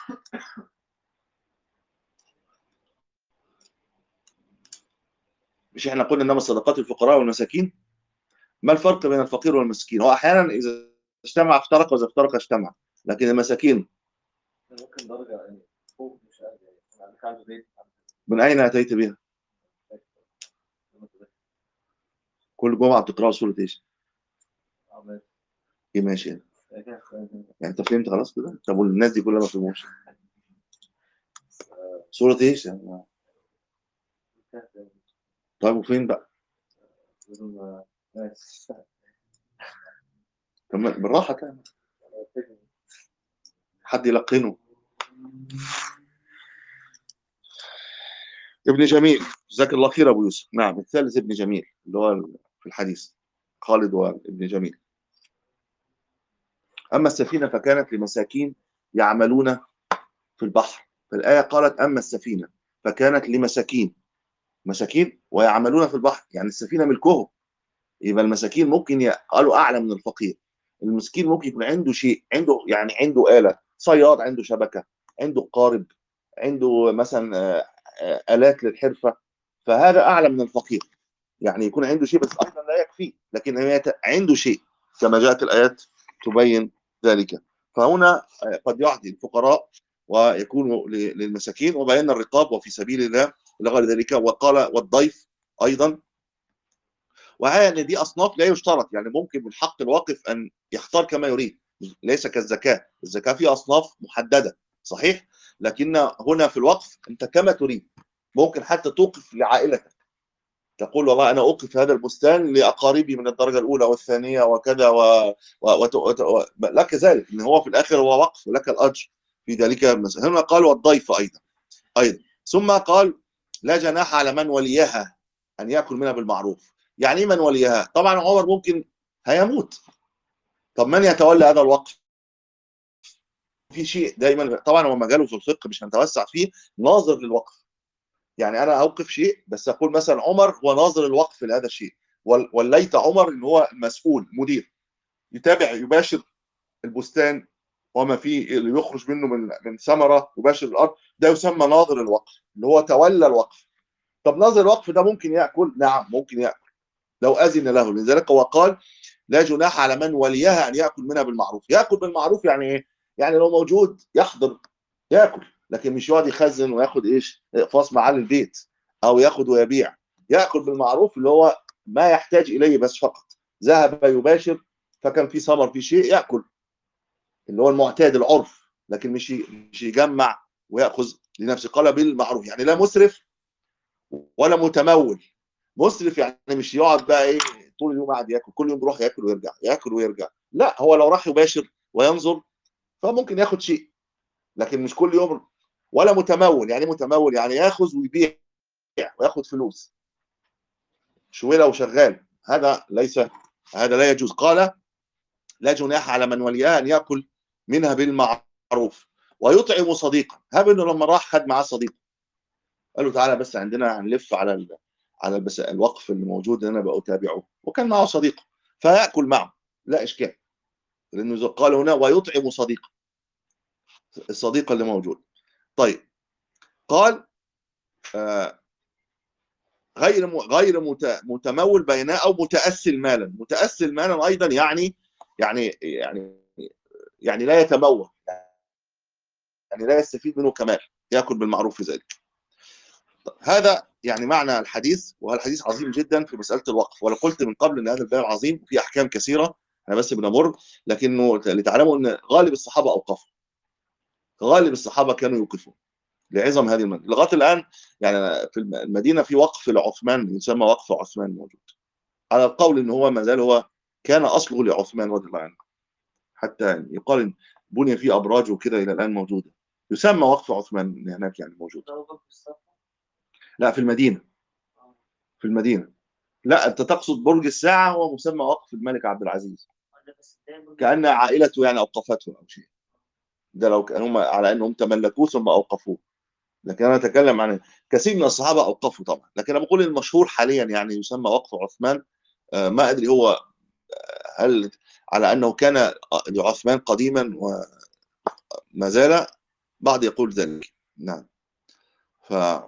مش احنا قلنا انما الصدقات الفقراء والمساكين؟ ما الفرق بين الفقير والمسكين؟ هو احيانا اذا اجتمع افترق واذا افترق اجتمع، لكن المساكين ممكن درجة يعني فوق مش عارف يعني عندك عنده بيت من اين اتيت بها؟ كل جمعه بتقراوا سوره ايش؟ ايه ماشي يعني. يعني انت فهمت خلاص كده؟ طب والناس دي كلها ما فهموش سوره ايش يعني؟ طيب وفين بقى؟ طب بالراحه كده، حد يلقنه. ابن جميل، جزاك الله خير ابو يوسف. نعم الثالث ابن جميل اللي هو في الحديث، خالد وابن جميل. اما السفينه فكانت لمساكين يعملون في البحر، فالايه قالت اما السفينه فكانت لمساكين، مساكين ويعملون في البحر، يعني السفينه ملكهم. يبقى المساكين ممكن قالوا اعلى من الفقير. المسكين ممكن يكون عنده شيء، عنده يعني عنده آلة، صياد عنده شبكة، عنده قارب، عنده مثلا آلات للحرفة، فهذا أعلى من الفقير. يعني يكون عنده شيء بس أيضا لا يكفي، لكن عنده شيء كما جاءت الآيات تبين ذلك. فهنا قد يعطي الفقراء ويكون للمساكين، وبيان الرقاب وفي سبيل الله إلى غير ذلك. وقال والضيف أيضا. وهي دي أصناف لا يشترط، يعني ممكن من حق الواقف أن يختار كما يريد، ليس كالزكاة. الزكاة فيها أصناف محددة صحيح، لكن هنا في الوقف أنت كما تريد، ممكن حتى توقف لعائلتك، تقول والله أنا أوقف هذا البستان لأقاربي من الدرجة الأولى والثانية وكذا لك ذلك، إن هو في الآخر هو وقف ولك الأجر في ذلك. هنا قال والضيف أيضا. ثم قال لا جناح على من وليها أن يأكل منها بالمعروف. يعني ايه من وليها؟ طبعا عمر ممكن هيموت، طب من يتولى هذا الوقف؟ في شيء دايما طبعا هو مجاله في الفقه مش هنتوسع فيه، ناظر للوقف. يعني انا اوقف شيء بس اقول مثلا عمر هو ناظر الوقف لهذا الشيء، وليت عمر ان هو مسؤول مدير يتابع يباشر البستان وما فيه اللي يخرج منه من ثمره، يباشر الارض، ده يسمى ناظر الوقف اللي هو تولى الوقف. طب ناظر الوقف ده ممكن ياكل؟ نعم ممكن ياكل لو اذن له، لذلك هو قال لا جناح على من وليها ان ياكل منها بالمعروف. ياكل بالمعروف يعني ايه؟ يعني لو موجود يحضر ياكل، لكن مش يقعد يخزن وياخد ايش اقفاص معاه للبيت او ياخد ويبيع. ياكل بالمعروف اللي هو ما يحتاج اليه بس فقط، ذهب يباشر فكان في ثمر في شيء ياكل، اللي هو المعتاد العرف، لكن مش يجمع وياخذ لنفسه. قال بالمعروف يعني لا مسرف ولا متمول. مسرف يعني مش يقعد بقى ايه طول اليوم قاعد ياكل، كل يوم يروح ياكل ويرجع ياكل ويرجع، لا هو لو راح يباشر وينظر فممكن ياخد شيء، لكن مش كل يوم. ولا متمول، يعني متمول يعني ياخذ ويبيع وياخد فلوس شوية وشغال، هذا ليس، هذا لا يجوز. قال لا جناح على من وليها ان ياكل منها بالمعروف ويطعم صديقا. هذا انه لما راح خد معاه صديق قال له تعالى بس عندنا هنلف على على الوقف اللي موجود اللي انا بتابعه، وكان معه صديقه فياكل معه لا اشكال، لانه قال هنا ويطعم صديقه، الصديق اللي موجود. طيب قال آه غير متمول بيناه او متأسل مالا. متأسل مالا ايضا يعني لا يتمول، يعني لا يستفيد منه كمال، ياكل بالمعروف في ذلك. هذا يعني معنى الحديث، وهذا الحديث عظيم جدا في مسألة الوقف. وأنا قلت من قبل أن هذا الباب عظيم وفيه أحكام كثيرة، أنا بس بنمر، لكنه لتعلموا أن غالب الصحابة أوقفوا، غالب الصحابة كانوا يوقفون لعظم هذه المدينة لغاية الآن. يعني في المدينة في وقف لعثمان يسمى وقف عثمان موجود، على القول أن هو ما زال هو كان أصله لعثمان رضي الله عنه، حتى يقال إن بني فيه أبراج وكده إلى الآن موجودة، يسمى وقف عثمان هناك يعني موجود. لا في المدينة، في المدينة. لا انت تقصد برج الساعه، هو مسمى وقف الملك عبد العزيز، كأن عائلته يعني اوقفته او شيء، ده لو كان هم على انهم تملكوه ثم اوقفوه. لكن انا اتكلم عن كثير من الصحابه اوقفوا طبعا، لكن انا بقول المشهور حاليا يعني يسمى وقف عثمان. ما ادري هو هل على انه كان لعثمان قديما وما زال، بعض يقول ذلك. نعم. ففي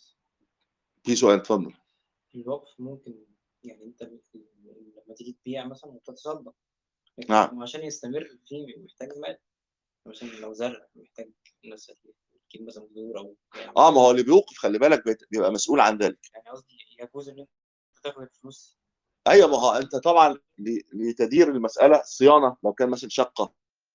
سؤال اتفضل. الوقف ممكن يعني انت لما تيجي تبيع مثلا وتتصدق، نعم. وعشان يستمر فيه محتاج مال، مثلا لو زرع محتاج ناس تجيب مثلا بذور او يعني ما هو اللي بيوقف خلي بالك بيبقى مسؤول عن ذلك. يعني قصدي يجوز ان انت تاخد الفلوس. ايوه، ما هو انت طبعا لتدير المساله صيانه، لو كان مثلا شقه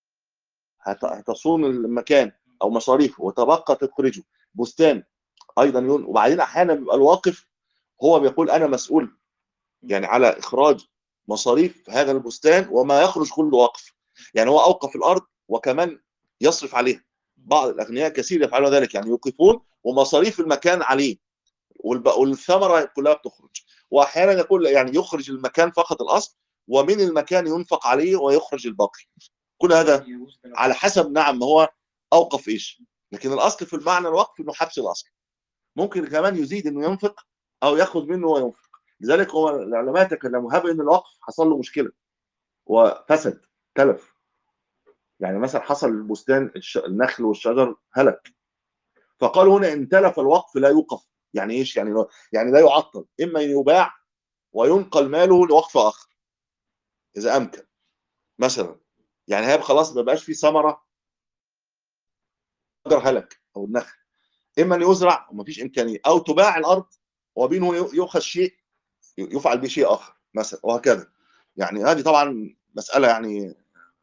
هتصون المكان او مصاريفه وتبقى تخرجه، بستان ايضا وبعدين احيانا بيبقى الواقف هو بيقول انا مسؤول يعني على اخراج مصاريف هذا البستان وما يخرج كله وقف، يعني هو اوقف الارض وكمان يصرف عليها. بعض الاغنياء كثير يفعلون ذلك، يعني يوقفون ومصاريف المكان عليه والثمره كلها بتخرج. واحيانا يقول يعني يخرج المكان فقط الاصل، ومن المكان ينفق عليه ويخرج الباقي. كل هذا على حسب نعم ما هو اوقف ايش، لكن الاصل في المعنى الوقف انه حبس الاصل. ممكن كمان يزيد انه ينفق او ياخذ منه وينفق. لذلك هو العلماء تكلموا هب ان الوقف حصل له مشكله وفسد تلف، يعني مثلا حصل البستان النخل والشجر هلك، فقالوا هنا ان تلف الوقف لا يوقف. يعني ايش؟ يعني لا يعطل، اما يباع وينقل ماله لوقف اخر اذا امكن مثلا. يعني هيبقى خلاص ما بقاش في ثمره، الشجر هلك او النخل، اما ان يزرع وما فيش امكانيه، او تباع الارض وبينه يؤخذ شيء يفعل به شيء اخر مثلا، وهكذا. يعني هذه طبعا مساله يعني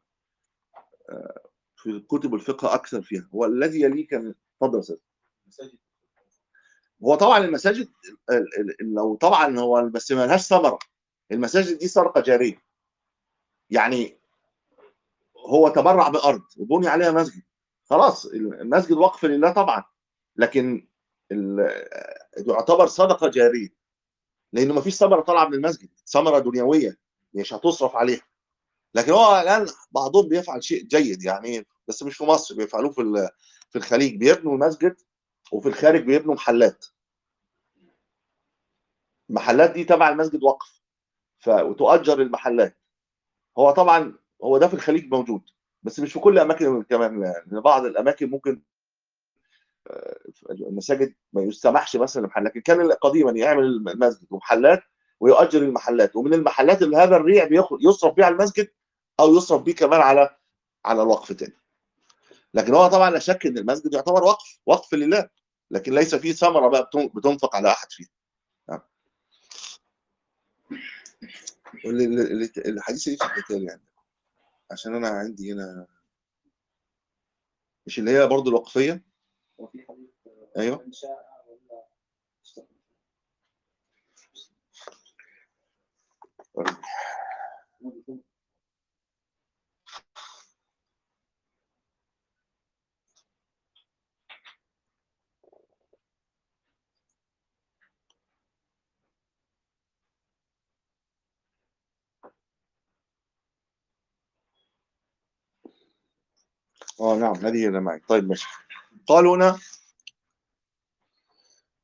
في كتب الفقه اكثر فيها. هو الذي يليه كان اتفضل يا استاذ. هو طبعا المساجد لو طبعا هو بس ما لهاش ثمره، المساجد دي صدقه جاريه، يعني هو تبرع بارض وبني عليها مسجد، خلاص المسجد وقف لله طبعا، لكن يعتبر صدقه جاريه لانه ما فيش ثمره طالعه من المسجد، ثمره دنيويه مش هتصرف عليها. لكن هو الان بعضهم بيفعل شيء جيد يعني، بس مش في مصر، بيفعلوه في الخليج، بيبنوا مسجد وفي الخارج بيبنوا محلات. المحلات دي تبع المسجد وقف، وتؤجر المحلات. هو طبعا هو ده في الخليج موجود، بس مش في كل اماكن كمان، لان بعض الاماكن ممكن المساجد ما يسمحش مثلا للمحل، لكن كان قديما يعمل المسجد ومحلات ويؤجر المحلات، ومن المحلات اللي هذا الريع يصرف بيه على المسجد او يصرف بيه كمان على الوقف تاني. لكن هو طبعا لا شك ان المسجد يعتبر وقف لله، لكن ليس فيه ثمره بقى بتنفق على احد فيه. الحديث ايه في القتال يعني؟ عشان انا عندي هنا مش اللي هي برضو الوقفيه. وفي حديث ايوه من شاء ولا نعم هذه هنا معي. طيب ماشي. قالوا هنا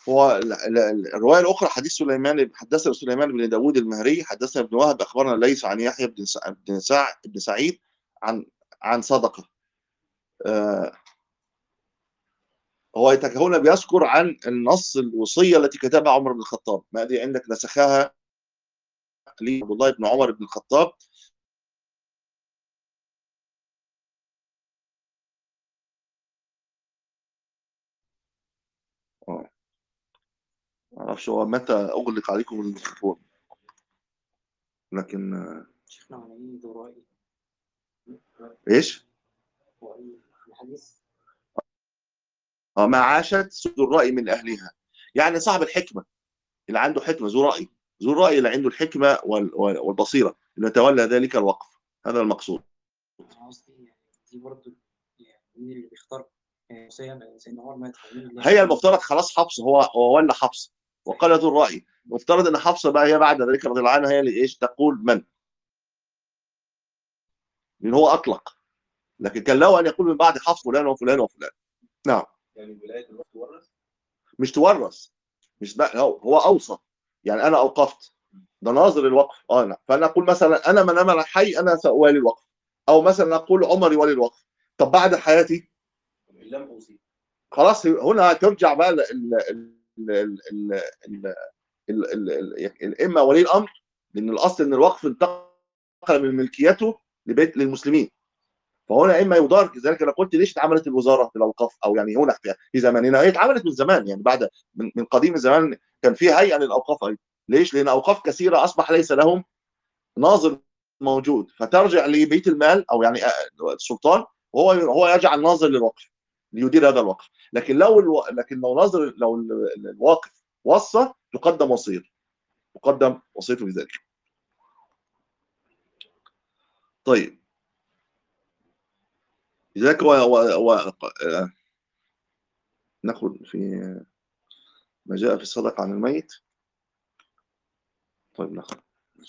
هو الروايه الاخرى حديث سليمان، حدثنا سليمان بن داوود المهري حدثنا ابن وهب اخبرنا ليس عن يحيى بن سعيد عن صدقه. هو هنا بيذكر عن النص الوصيه التي كتبها عمر بن الخطاب، ما دي عندك نسخها عبد الله بن عمر بن الخطاب. ما اعرفش هو متى اغلق عليكم الميكروفون، لكن شيخنا عن ايه ذو رأي ايش؟ الحديث؟ ما عاشت سود الرأي من اهلها، يعني صاحب الحكمه اللي عنده حكمه، ذو رأي، ذو الرأي اللي عنده الحكمه والبصيره اللي يتولى ذلك الوقف، هذا المقصود. أنا قصدي يعني دي برضه، يعني مين اللي بيختار؟ يعني سيدنا عمر مات، مين اللي هي المفترض خلاص حفص، هو ولا حفص وقال ذو الرأي، مفترض ان حفصه بقى هي بعد ذلك رضي الله عنها هي اللي ايش تقول من، لان هو اطلق، لكن كان له ان يقول من بعد حفص فلان وفلان وفلان. نعم. يعني ولاية الوقت تورث؟ مش تورث، مش بقى هو اوصى، يعني انا اوقفت، ده ناظر الوقف. نعم. فانا اقول مثلا انا من امل حي انا سأوالي الوقف، او مثلا اقول عمر يولي الوقف. طب بعد حياتي إن لم أوصي. خلاص هنا ترجع بقى ال- اما ولي الامر، لان الاصل ان الوقف انتقل من ملكيته للمسلمين، فهنا اما يدار. لذلك انا قلت ليش اتعملت الوزاره في الاوقاف، او يعني هنا في زماننا هي اتعملت من زمان، يعني بعد من قديم الزمان كان في هيئه للاوقاف ايضا. ليش؟ لان اوقاف كثيره اصبح ليس لهم ناظر موجود، فترجع لبيت المال او يعني السلطان، وهو يجعل ناظر للوقف ليدير هذا الوقف. لكن لو الواقف وصى تقدم وصيه، تقدم وصيته بذلك. طيب لذلك ناخذ في ما جاء في الصدقه عن الميت. طيب ناخذ.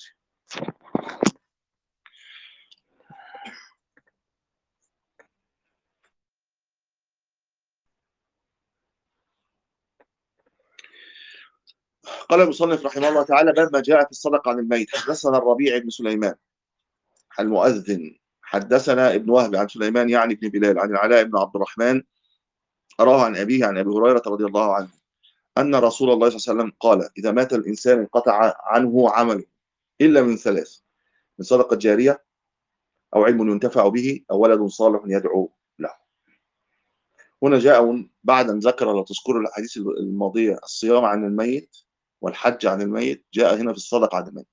قال المصنف رحمه الله تعالى باب ما جاء في الصدقه عن الميت. حدثنا الربيع بن سليمان المؤذن حدثنا ابن وهب عن سليمان يعني بن بلال عن العلاء بن عبد الرحمن رواه عن أبيه عن أبي هريرة رضي الله عنه أن رسول الله صلى الله عليه وسلم قال إذا مات الإنسان انقطع عنه عمله إلا من ثلاث: من صدقة جارية، أو علم ينتفع به، أو ولد صالح يدعو له. هنا جاء بعد أن ذكر لو تذكروا الأحاديث الماضية الصيام عن الميت والحج عن الميت، جاء هنا في الصدقة عن الميت.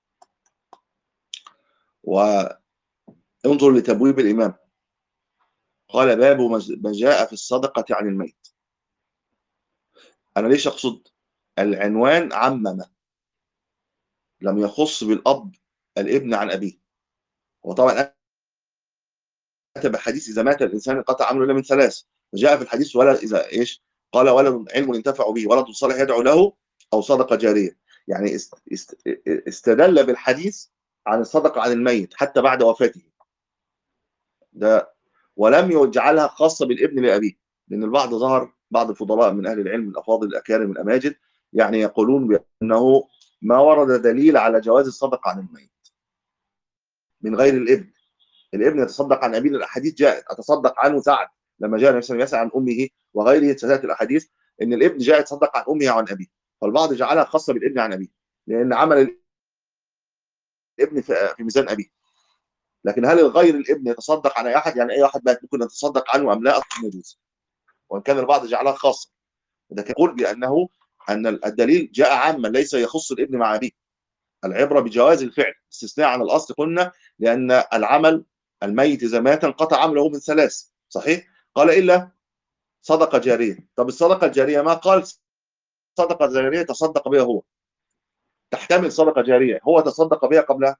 وانظر لتبويب الإمام، قال باب ما جاء في الصدقة عن الميت. أنا ليش أقصد العنوان عمم، لم يخص بالأب الابن عن أبيه. وطبعا أتى بحديث إذا مات الإنسان انقطع عمله إلا من ثلاث، وجاء في الحديث ولد إذا إيش؟ قال ولد علم ينتفع به، ولد صالح يدعو له، أو صدقة جارية. يعني استدل بالحديث عن الصدقة عن الميت حتى بعد وفاته ده، ولم يجعلها خاصة بالابن لأبيه. لأن البعض ظهر، بعض الفضلاء من أهل العلم الأفاضل الأكارم الأماجد يعني يقولون بأنه ما ورد دليل على جواز الصدقة عن الميت من غير الابن. الابن يتصدق عن ابيه، الاحاديث جاءت اتصدق عنه سعد لما جاء النبي صلى الله عليه وسلم يسال عن امه، وغيره ستاتي الاحاديث ان الابن جاء يتصدق عن امه وعن ابيه. فالبعض جعلها خاصه بالابن عن ابيه لان عمل الابن في ميزان ابيه. لكن هل غير الابن يتصدق عن اي احد؟ يعني اي واحد مات ممكن يتصدق عنه ام لا؟ اصلا يجوز، وان كان البعض جعلها خاصه. ده يقول بانه ان الدليل جاء عاما ليس يخص الابن مع ابيه. العبره بجواز الفعل، استثناء عن الاصل قلنا لان العمل الميت اذا مات انقطع عمله من ثلاث، صحيح؟ قال الا صدقه جاريه. طب الصدقه الجاريه ما قال صدقه جاريه تصدق بها هو، تحتمل صدقه جاريه هو تصدق بها قبل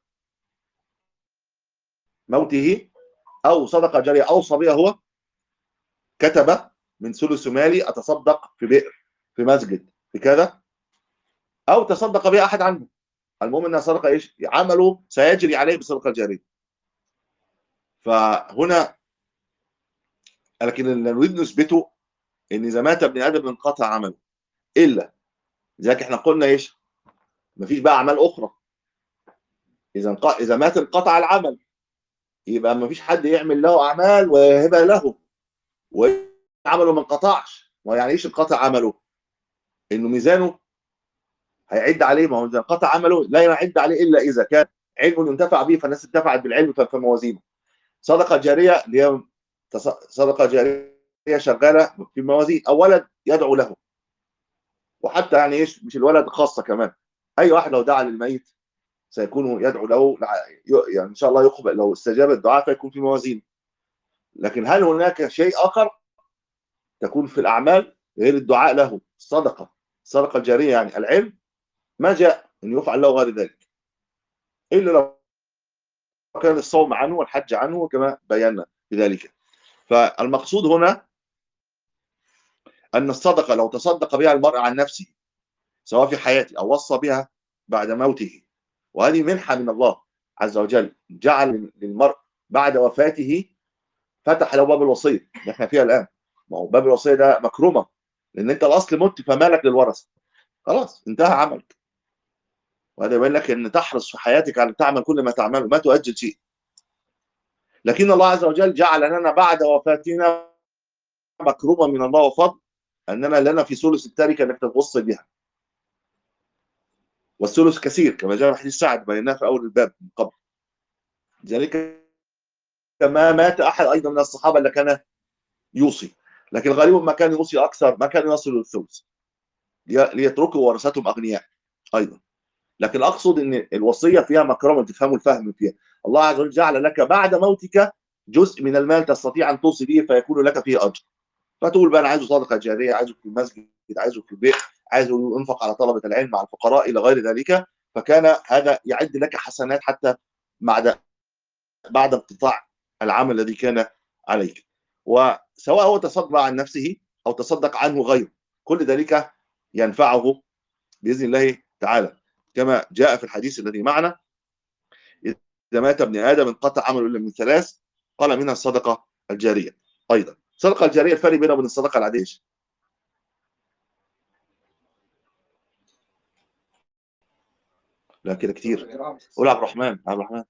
موته، او صدقه جاريه اوصى بها هو، كتب من ثلث مالي اتصدق في بئر، في مسجد، في كذا، او تصدق بها احد عنه. المهم انها صدقه ايش؟ عمله سيجري عليه بالصدقه الجاريه. فهنا لكن اللي نريد نثبته ان اذا مات ابن ادم انقطع عمله. الا. لذلك احنا قلنا ايش؟ مفيش بقى اعمال اخرى. اذا مات انقطع العمل، يبقى مفيش حد يعمل له اعمال ويهبها له، وعمله ما انقطعش. ويعني ايش انقطع عمله؟ انه ميزانه هيعد عليه. ما هو اذا انقطع عمله لا يعد عليه الا اذا كان علم ينتفع به، فالناس انتفعت بالعلم فموازينه. صدقه جاريه اللي هي صدقه جاريه شغاله في موازين، او ولد يدعو له. وحتى يعني ايش، مش الولد خاصه، كمان اي واحد لو دعا للميت سيكون يدعو له، يعني ان شاء الله يقبل لو استجاب الدعاء فيكون في موازين. لكن هل هناك شيء اخر تكون في الاعمال غير الدعاء له؟ الصدقه الجاريه يعني العلم ما جاء ان يفعل له غير ذلك، الا لو كان الصوم عنه والحج عنه كما بينا بذلك. فالمقصود هنا ان الصدقه لو تصدق بها المرء عن نفسه سواء في حياته او وصى بها بعد موته، وهذه منحه من الله عز وجل، جعل للمرء بعد وفاته، فتح له باب الوصيه اللي احنا فيها الان. ما هو باب الوصيه ده مكرمه، لان انت الاصل مت فمالك للورثه، خلاص انتهى عملك. وهذا يبين لك ان تحرص في حياتك على تعمل كل ما تعمله، ما تؤجل شيء. لكن الله عز وجل جعل لنا بعد وفاتنا مكرمه من الله وفضل، اننا لنا في ثلث التركه انك تتوصي بها، والثلث كثير كما جاء في حديث سعد بيناه في اول الباب من قبل. ذلك ما مات احد ايضا من الصحابه اللي كان يوصي، لكن غالبا ما كان يوصي اكثر، ما كان يصل للثلث ليتركوا ورثتهم اغنياء ايضا. لكن اقصد ان الوصيه فيها مكرمه، تفهموا الفهم فيها. الله عز وجل جعل لك بعد موتك جزء من المال تستطيع ان توصي به فيكون لك فيه اجر. فتقول بقى انا عايزه صدقه جاريه، عايزه في المسجد، عايزه في البيت، عايزه ينفق على طلبه العلم مع الفقراء الى غير ذلك. فكان هذا يعد لك حسنات حتى بعد انقطاع العمل الذي كان عليك. وسواء هو تصدق عن نفسه او تصدق عنه غيره، كل ذلك ينفعه باذن الله تعالى، كما جاء في الحديث الذي معنا: اذا مات ابن ادم انقطع عمله الا من ثلاث، قال منها الصدقه الجاريه. ايضا الصدقه الجاريه الفرق بينها وبين الصدقه العاديه. لا كده كتير. قول عبد الرحمن. عبد الرحمن.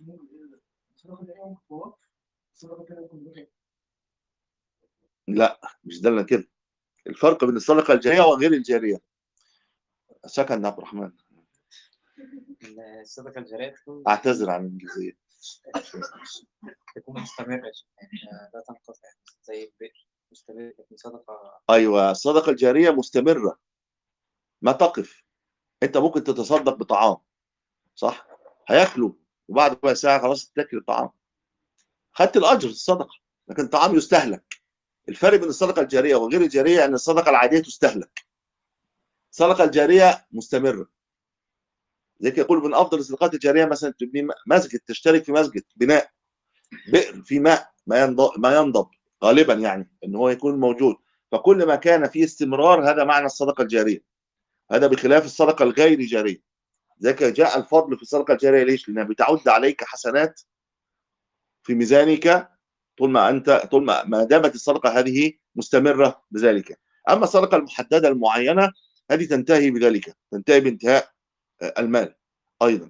لا مش دلنا كده. الفرق بين الصدقه الجاريه وغير الجاريه. سكن عبد الرحمن. الصدقة الجارية تكون اعتذر عن الانجليزيه. مستمرة، يعني لا تنقطع، زي البئر مستمرة، لكن صدقة ايوه الصدقه الجاريه مستمره ما تقف. انت ممكن تتصدق بطعام، صح، هياكله وبعد ربع ساعه خلاص تاكل الطعام، خدت الاجر الصدقه، لكن الطعام يستهلك. الفرق بين الصدقه الجاريه وغير الجاريه ان الصدقه العاديه تستهلك، الصدقه الجاريه مستمره. زي يقول من افضل الصدقات الجاريه مثلا تبني مسجد، تشترك في مسجد، بناء بئر في ماء ما ينضب غالبا، يعني ان هو يكون موجود. فكل ما كان فيه استمرار هذا معنى الصدقه الجاريه، هذا بخلاف الصدقه الغير جاريه. ذلك جاء الفضل في الصدقه الجاريه، ليش؟ لانها بتعود عليك حسنات في ميزانك طول ما دامت الصدقه هذه مستمره بذلك. اما الصدقه المحدده المعينه هذه تنتهي بذلك، تنتهي بانتهاء المال ايضا.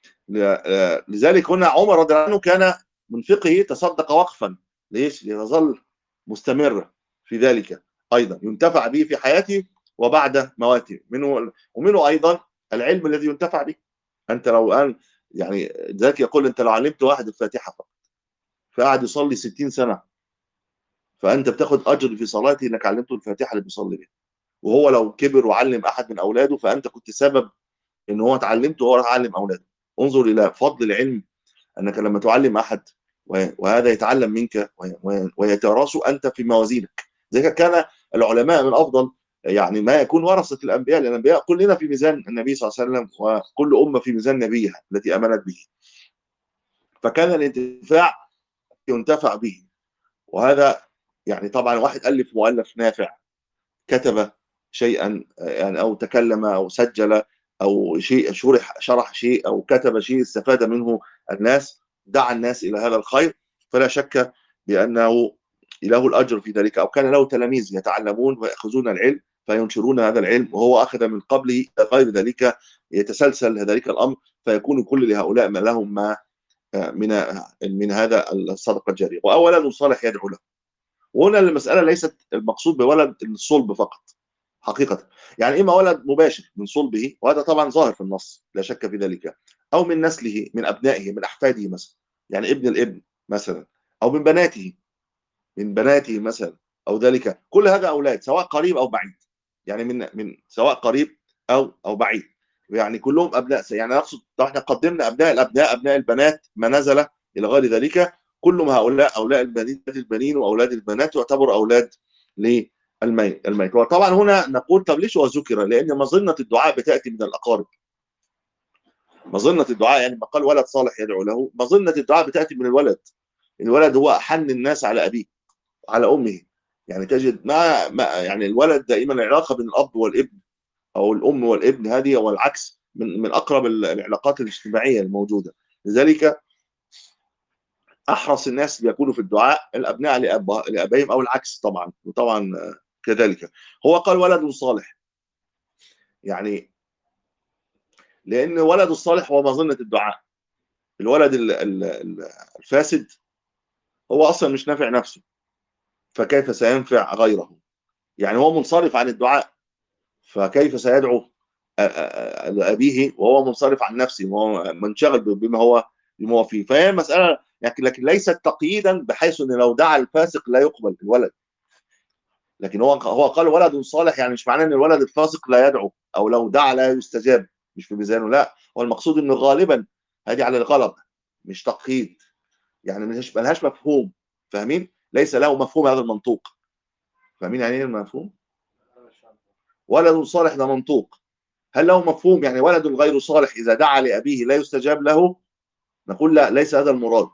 لذلك هنا عمر رضي الله عنه كان من فقهه تصدق وقفا، ليش؟ ليظل مستمر في ذلك ايضا، ينتفع به في حياته وبعد مواته. ومنه ايضا العلم الذي ينتفع به. انت لو قال يعني ذاك يقول انت لو علمت واحد الفاتحه فقط فقعد يصلي 60 سنه، فانت بتاخد اجر في صلاته انك علمته الفاتحه اللي بيصلي بها. وهو لو كبر وعلم احد من اولاده فانت كنت سبب ان هو اتعلمته وهو راح علم اولاده. انظر الى فضل العلم، انك لما تعلم احد وهذا يتعلم منك ويتراث انت في موازينك. ذلك كان العلماء من افضل يعني ما يكون ورثه الانبياء، لان الانبياء كلنا في ميزان النبي صلى الله عليه وسلم، وكل امه في ميزان نبيها التي امنت به، فكان الانتفاع ينتفع به. وهذا يعني طبعا واحد الف مؤلف نافع، كتب شيئا يعني او تكلم او سجل او شيء شرح شيء او كتب شيء استفاد منه الناس، دعا الناس الى هذا الخير، فلا شك بانه له الاجر في ذلك. او كان له تلاميذ يتعلمون وياخذون العلم فينشرون هذا العلم، وهو أخذ من قبله غير ذلك يتسلسل ذلك الأمر، فيكون كل لهؤلاء ما لهم ما من هذا الصدقة الجارية، أو ولد صالح يدعو له. وهنا المسألة ليست المقصود بولد الصلب فقط حقيقة، يعني إما ولد مباشر من صلبه، وهذا طبعا ظاهر في النص لا شك في ذلك، أو من نسله، من أبنائه، من أحفاده مثلا، يعني ابن الابن مثلا، أو من بناته، مثلا، أو ذلك. كل هذا أولاد سواء قريب أو بعيد، يعني من سواء قريب أو بعيد، يعني كلهم أبناء. يعني نقصد احنا قدمنا أبناء الأبناء، أبناء البنات، ما نزل إلى غير ذلك، كلهم هؤلاء أولاد البنين وأولاد البنات يعتبروا أولاد للميت. وطبعا هنا نقول طب ليش هو ذكر؟ لأن مظنة الدعاء بتأتي من الأقارب. مظنة الدعاء يعني ما قال ولد صالح يدعو له، مظنة الدعاء بتأتي من الولد. الولد هو أحن الناس على أبيه على أمه. يعني تجد يعني الولد دائما العلاقة بين الأب والابن أو الأم والابن هذه والعكس من أقرب العلاقات الاجتماعية الموجودة. لذلك أحرص الناس بيكونوا في الدعاء الأبناء لأبائهم أو العكس طبعا، وطبعا كذلك. هو قال ولد صالح، يعني لأن ولد الصالح هو مظنة الدعاء. الولد الفاسد هو أصلا مش نافع نفسه، فكيف سينفع غيره؟ يعني هو منصرف عن الدعاء، فكيف سيدعو لأبيه وهو منصرف عن نفسه وهو منشغل بما هو فيه؟ فهي مسألة، لكن ليست تقييدا بحيث ان لو دعا الفاسق لا يقبل الولد. لكن هو قال ولد صالح، يعني مش معناه ان الولد الفاسق لا يدعو او لو دعا لا يستجاب، مش في ميزانه. لا، هو المقصود انه غالبا هذه على الغلط، مش تقييد، يعني مش ملهاش مفهوم. فاهمين؟ ليس له مفهوم هذا المنطوق. فاهمين يعني ايه المفهوم؟ ولد صالح ده منطوق. هل له مفهوم يعني ولد غير صالح إذا دعا لأبيه لا يستجاب له؟ نقول لا، ليس هذا المراد.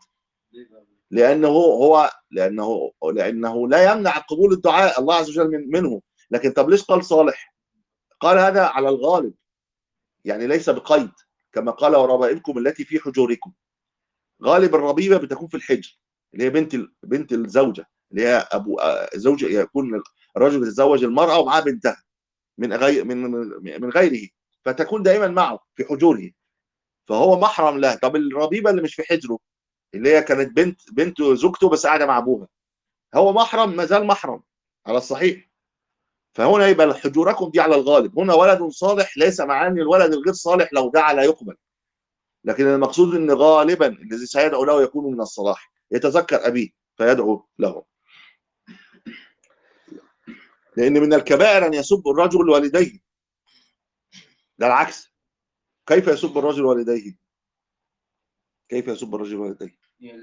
لأنه لا يمنع قبول الدعاء الله عز وجل منه. لكن طب ليش قال صالح؟ قال هذا على الغالب، يعني ليس بقيد، كما قال وربائبكم التي في حجوركم. غالب الربيبة بتكون في الحجر، اللي هي بنت الزوجة، اللي هي أبو زوجة، يكون الرجل يتزوج المرأة ومعاه بنتها من غيره، فتكون دائما معه في حجوره، فهو محرم له. طب الربيبه اللي مش في حجره، اللي هي كانت بنت زوجته بس قاعده مع ابوها، هو محرم، ما زال محرم على الصحيح. فهنا يبقى حجوركم دي على الغالب. هنا ولد صالح ليس معناه ان الولد الغير صالح لو دعا لا يقبل، لكن المقصود ان غالبا الذي سيدعو له يكون من الصلاح، يتذكر ابيه فيدعو له. لان من الكبائر ان يسب الرجل والديه، ده العكس. كيف يسب الرجل والديه؟ كيف يسب الرجل والديه؟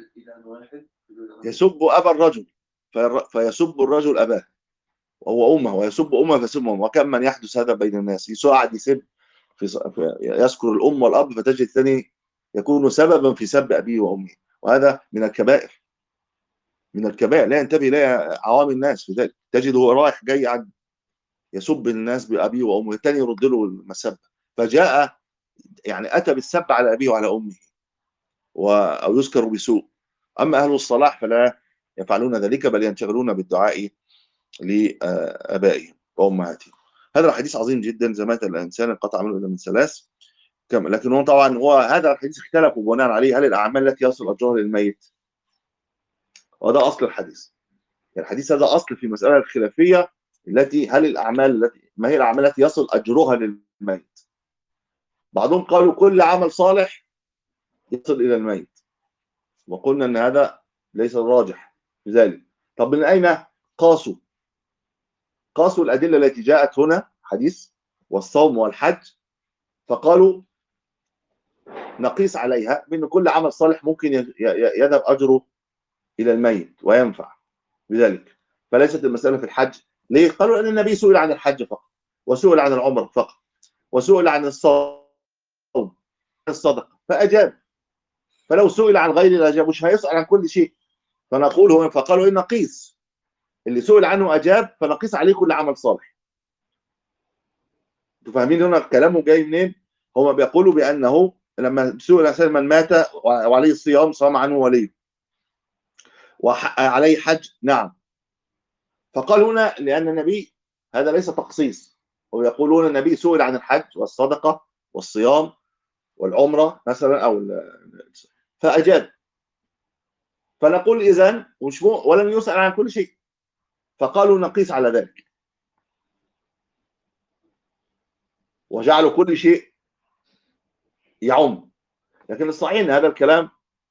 يسب ابا الرجل فيسب الرجل اباه، وهو امه، ويسب امه فيسب امه. وكم من يحدث هذا بين الناس، يقعد يسب يذكر الام والاب، فتجد الثاني يكون سببا في سب ابيه وامه. وهذا من الكبائر، لا ينتبه اليها عوام الناس. في ذلك تجده هو رايح جاي عن يسب الناس بابيه وامه، الثاني يرد له المسب، فجاء يعني اتى بالسب على ابيه وعلى امه، او يذكر بسوء. اما اهل الصلاح فلا يفعلون ذلك، بل ينشغلون بالدعاء لآبائهم وأمهاتهم. هذا الحديث عظيم جدا، زي مات الإنسان انقطع عمله إلا من ثلاث. لكن هو طبعا هذا الحديث اختلفوا بناء عليه، هل الأعمال التي يصل أجرها للميت؟ وهذا أصل الحديث. يعني الحديث هذا أصل في المسألة الخلافية التي هل الأعمال ما هي الأعمال التي يصل أجرها للميت؟ بعضهم قالوا كل عمل صالح يصل إلى الميت، وقلنا أن هذا ليس الراجح في ذلك. طب من أين قاسوا؟ قاسوا الأدلة التي جاءت هنا حديث والصوم والحج، فقالوا نقيس عليها بأن كل عمل صالح ممكن يذهب أجره إلى الميت وينفع بذلك. فليست المسألة في الحج. ليه؟ قالوا أن النبي سئل عن الحج فقط، وسئل عن العمر فقط، وسئل عن الصوم الصدقة فأجاب. فلو سئل عن غير الأجاب مش هيسأل عن كل شيء. فقالوا إن نقيس اللي سئل عنه أجاب، فنقيس عليه كل عمل صالح. انتوا فاهمين هنا كلامه جاي منين؟ هم بيقولوا بأنه لما سئل الإنسان من مات وعليه الصيام صام عنه وليه، وعليه حج، نعم. فقال هنا لأن النبي هذا ليس تخصيص. ويقولون النبي سئل عن الحج والصدقة والصيام والعمرة مثلا فأجاب. فنقول إذن ولم يسأل عن كل شيء، فقالوا نقيس على ذلك وجعلوا كل شيء يعم. لكن الصحيح أن هذا الكلام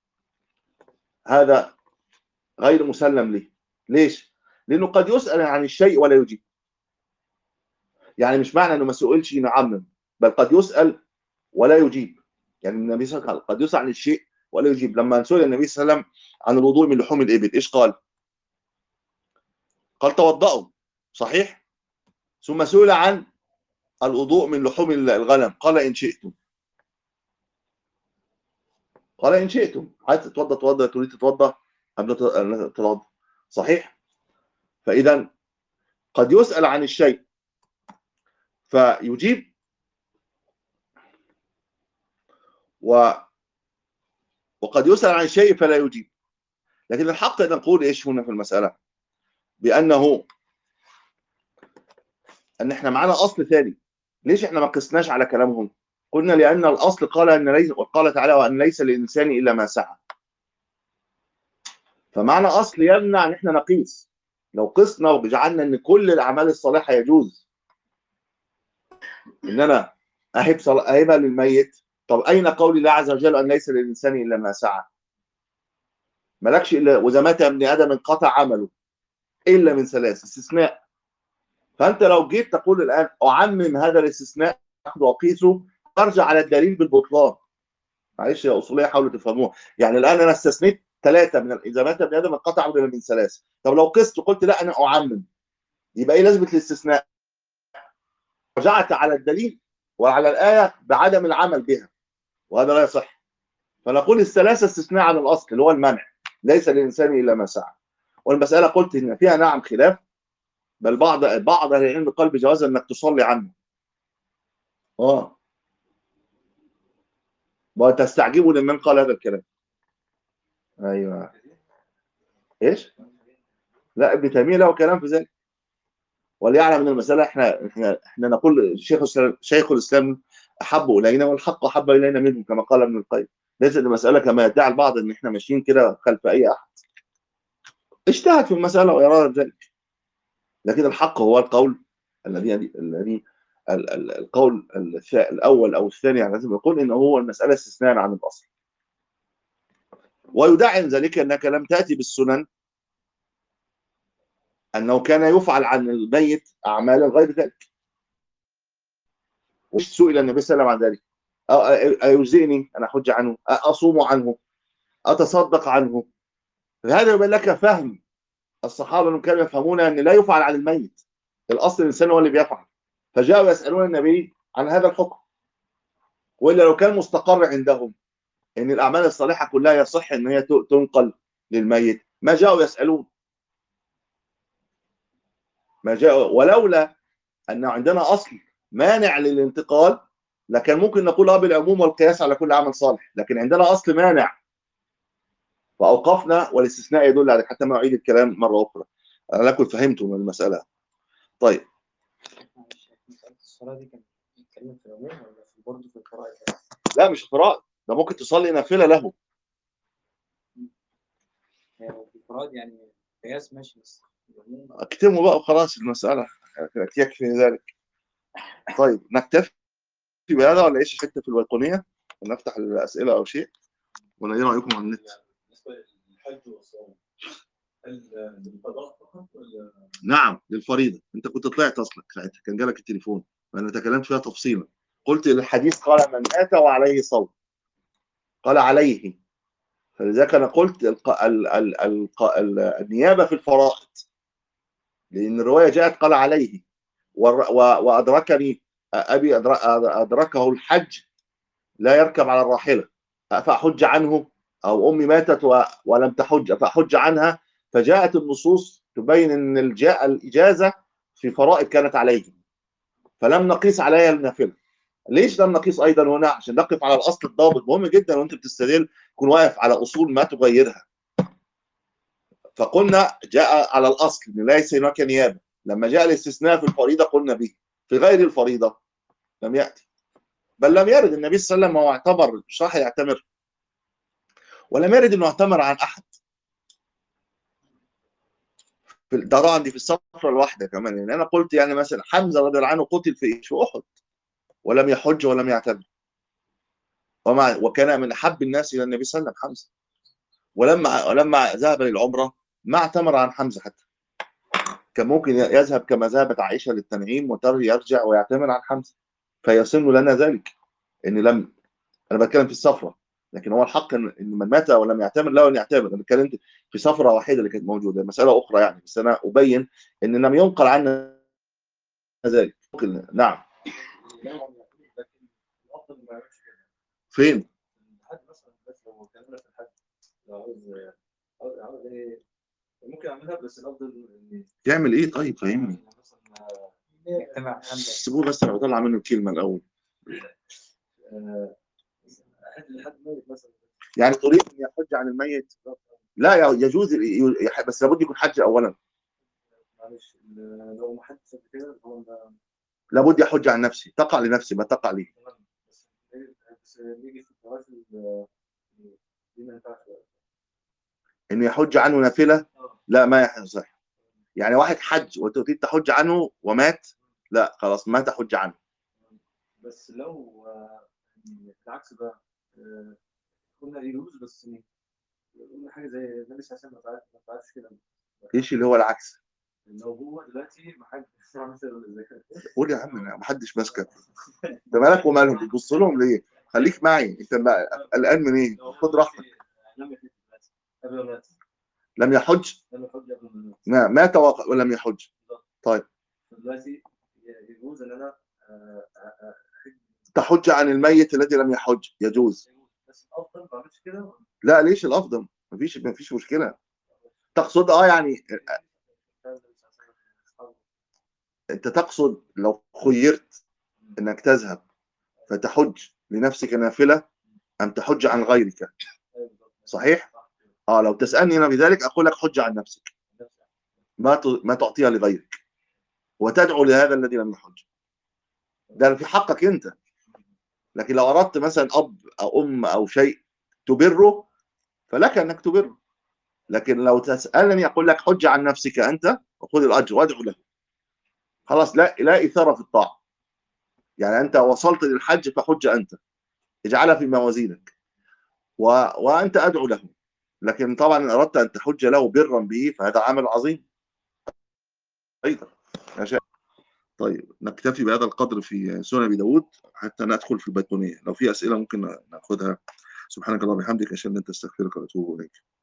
هذا غير مسلم له. ليش؟ لأنه قد يسأل عن الشيء ولا يجيب. يعني مش معنى أنه ما سئلش نعمم، بل قد يسأل ولا يجيب. يعني النبي صلى الله عليه وسلم قد يسأل عن الشيء ولا يجيب. لما سئل النبي صلى الله عليه وسلم عن الوضوء من لحوم الإبل إيش قال؟ قال توضأوا، صحيح؟ ثم سئل عن الوضوء من لحوم الغنم قال إن شئتم. قال إن شئتم، عايز تتوضأ توضأ، تريد تتوضأ قبل تتوضأ، صحيح؟ فإذا قد يسأل عن الشيء فيجيب، وقد يسأل عن الشيء فلا يجيب. لكن الحق أن نقول إيش هنا في المسألة؟ بأنه أن إحنا معنا أصل ثاني. ليش إحنا ما قسناش على كلامهم؟ قلنا لأن الأصل قال أن ليس، وقال تعالى وأن ليس للإنسان إلا ما سعى. فمعنى أصل يمنع أن إحنا نقيس. لو قسنا وجعلنا أن كل الأعمال الصالحة يجوز إن أنا أهبها للميت، طب أين قول الله عز وجل أن ليس للإنسان إلا ما سعى؟ ملكش إلا وإذا مات ابن آدم انقطع عمله إلا من ثلاث، استثناء. فأنت لو جيت تقول الآن أعمم هذا الاستثناء أخذ وقيسه، ترجع على الدليل بالبطلان. معلش يا أصولية حاولوا تفهموها. يعني الآن أنا استثنيت ثلاثة من إذا مات ابن آدم انقطع عمله من ثلاث. طب لو قست وقلت لا أنا أعمم، يبقى إيه لازمة الاستثناء؟ رجعت على الدليل وعلى الآية بعدم العمل بها، وهذا لا يصح. فنقول الثلاثة استثناء عن الأصل اللي هو المنع، ليس للإنسان إلا ما سعى. والمسألة قلت إن فيها نعم خلاف، بل بعض أهل العلم قال بجواز إنك تصلي عنه. وتستعجبوا لمن قال هذا الكلام. أيوه. إيش؟ لا، ابن تيمية له كلام في ذلك. وليعلم من المسألة احنا نقول شيخ الإسلام أحب إلينا والحق أحب إلينا منه كما قال ابن القيم. ليست المسألة كما يدعي البعض إن احنا ماشيين كده خلف أي أحد. اجتهد في المسألة ويرى ذلك. لكن الحق هو القول الذي القول الأول أو الثاني، يعني لازم يقول إن هو المسألة استثناء عن الأصل. ويدعي ذلك أنك لم تأتي بالسنن أنه كان يفعل عن الميت أعمالا غير ذلك. سئل النبي صلى الله عليه وسلم عن ذلك: أيجزئني أن أحج عنه؟ أصوم عنه؟ أتصدق عنه؟ هذا يبين لك فهم الصحابة أنهم كانوا يفهمون أن لا يفعل عن الميت، الأصل الإنسان هو اللي بيفعل. فجاءوا يسألون النبي عن هذا الحكم. وإلا لو كان مستقر عندهم أن الأعمال الصالحة كلها يصح أن هي تنقل للميت ما جاءوا يسألون. ما جاءوا، ولولا أن عندنا أصل مانع للانتقال لكن ممكن نقول بالعموم والقياس على كل عمل صالح. لكن عندنا أصل مانع فأوقفنا، والاستثناء يدل على، حتى ما أعيد الكلام مرة أخرى. أنا لكم فهمتم من المسألة. طيب. الصلاة دي كان بيتكلم في العموم ولا في برضه في القراءة؟ لا مش قراءة، ده ممكن تصلي نافلة له. في القراءة يعني قياس ماشي، بس اكتموا بقى وخلاص المسألة يكفي ذلك. طيب نكتفي بهذا ولا ايش؟ حتة في البيقونية ونفتح الأسئلة أو شيء، ولا ايه رأيكم على النت؟ بالنسبة للحج والصوم، هل للقضاء فقط ولا؟ نعم للفريضة. انت كنت طلعت اصلك ساعتها، كان جالك التليفون وانا تكلمت فيها تفصيلا. قلت الحديث قال من مات وعليه صوم، قال عليه. فلذلك انا قلت النيابة في الفرائض، لأن الرواية جاءت قال عليه. وأدركني أبي أدركه الحج لا يركب على الراحلة فأحج عنه، أو أمي ماتت ولم تحج فأحج عنها. فجاءت النصوص تبين أن الإجازة في فرائض كانت عليه، فلم نقيس عليها النافلة. ليش لم نقيس أيضا هنا؟ عشان نقف على الأصل الضابط. مهم جدا وأنت بتستدل تكون واقف على أصول ما تغيرها. فقلنا جاء على الأصل أن ليس هناك نيابة، لما جاء الاستثناء في الفريضة قلنا به، في غير الفريضة لم يأتي. بل لم يرد النبي صلى الله عليه وسلم، هو اعتبر مش راح يعتمر، ولم يرد انه اعتمر عن احد. ده طبعا دي في السفره الواحده كمان، يعني انا قلت يعني مثلا حمزه رضي الله عنه قتل في احد ولم يحج ولم يعتمر، وكان من احب الناس الى النبي صلى الله عليه وسلم حمزه، ولما ذهب للعمره ما اعتمر عن حمزه حتى. كان ممكن يذهب كما ذهبت عائشه للتنعيم يرجع ويعتمر عن حمزه، فيصن لنا ذلك. ان لم انا بتكلم في السفره، لكن هو الحق ان من مات ولم يعتمر له ان يعتمر. انا اتكلمت في سفره واحده اللي كانت موجوده، مساله اخرى يعني، بس انا ابين ان لم ينقل عنا ذلك. ممكن نعم. لكن الافضل ما يعملش كده. فين؟ الحد مثلا، بس لو كلمنا في الحد، لو عاوز ايه ممكن اعملها، بس الافضل ان يعمل ايه؟ طيب فهمني. مثلا يجتمع حمزة. سيبوه بس انا بطلع منه الكلمه الاول. حد ميت مثلا. يعني تريد ان يحج عن الميت؟ لا يجوز، بس لابد يكون حج اولا. معلش لو ما حدش قبل كده هو لابد يحج عن نفسه، تقع لنفسه ما تقع ليه. تمام. بس نيجي في النوافل دي ما ينفعش. انه يحج عنه نافله؟ اه لا ما يصح. يعني واحد حج وتريد تحج عنه ومات، لا خلاص ما تحج عنه. بس لو العكس بقى، قلنا يجوز، بس قلنا حاجه زي النبي صلى الله عليه وسلم ما فعلش كده. ايش اللي هو العكس؟ لو هو دلوقتي ما حدش مثلا زي كده. قول يا عم، أنا ما حدش ماسكك. انت مالك ومالهم؟ بتبص لهم ليه؟ خليك معي انت قلقان من ايه؟ لو هو خد راحتك. لم يحج قبل ما مات، لم يحج؟ لم يحج قبل ما مات. مات ولم يحج. طيب دلوقتي يجوز ان انا احج، تحج عن الميت الذي لم يحج، يجوز. بس الافضل ما اعملش كده. لا ليش الافضل؟ مفيش مشكله. تقصد يعني انت تقصد لو خيرت انك تذهب فتحج لنفسك نافله ام تحج عن غيرك؟ صحيح؟ لو تسالني انا بذلك اقول لك حج عن نفسك، ما تعطيها لغيرك وتدعو لهذا الذي لم يحج، ده في حقك انت. لكن لو اردت مثلا اب او ام او شيء تبره فلك انك تبره، لكن لو تسالني اقول لك حج عن نفسك انت وخذ الاجر وادعو له. خلاص، لا اثاره في الطاعه. يعني انت وصلت للحج فحج انت، اجعلها في موازينك وانت ادعو له. لكن طبعا ان اردت ان تحج له برا به فهذا عمل عظيم ايضا. ماشي. طيب نكتفي بهذا القدر في سنن ابي داود حتى ندخل في البيتونيه. لو في اسئله ممكن ناخذها. سبحانك اللهم وبحمدك اشهد ان لا اله الا انت استغفرك واتوب اليك.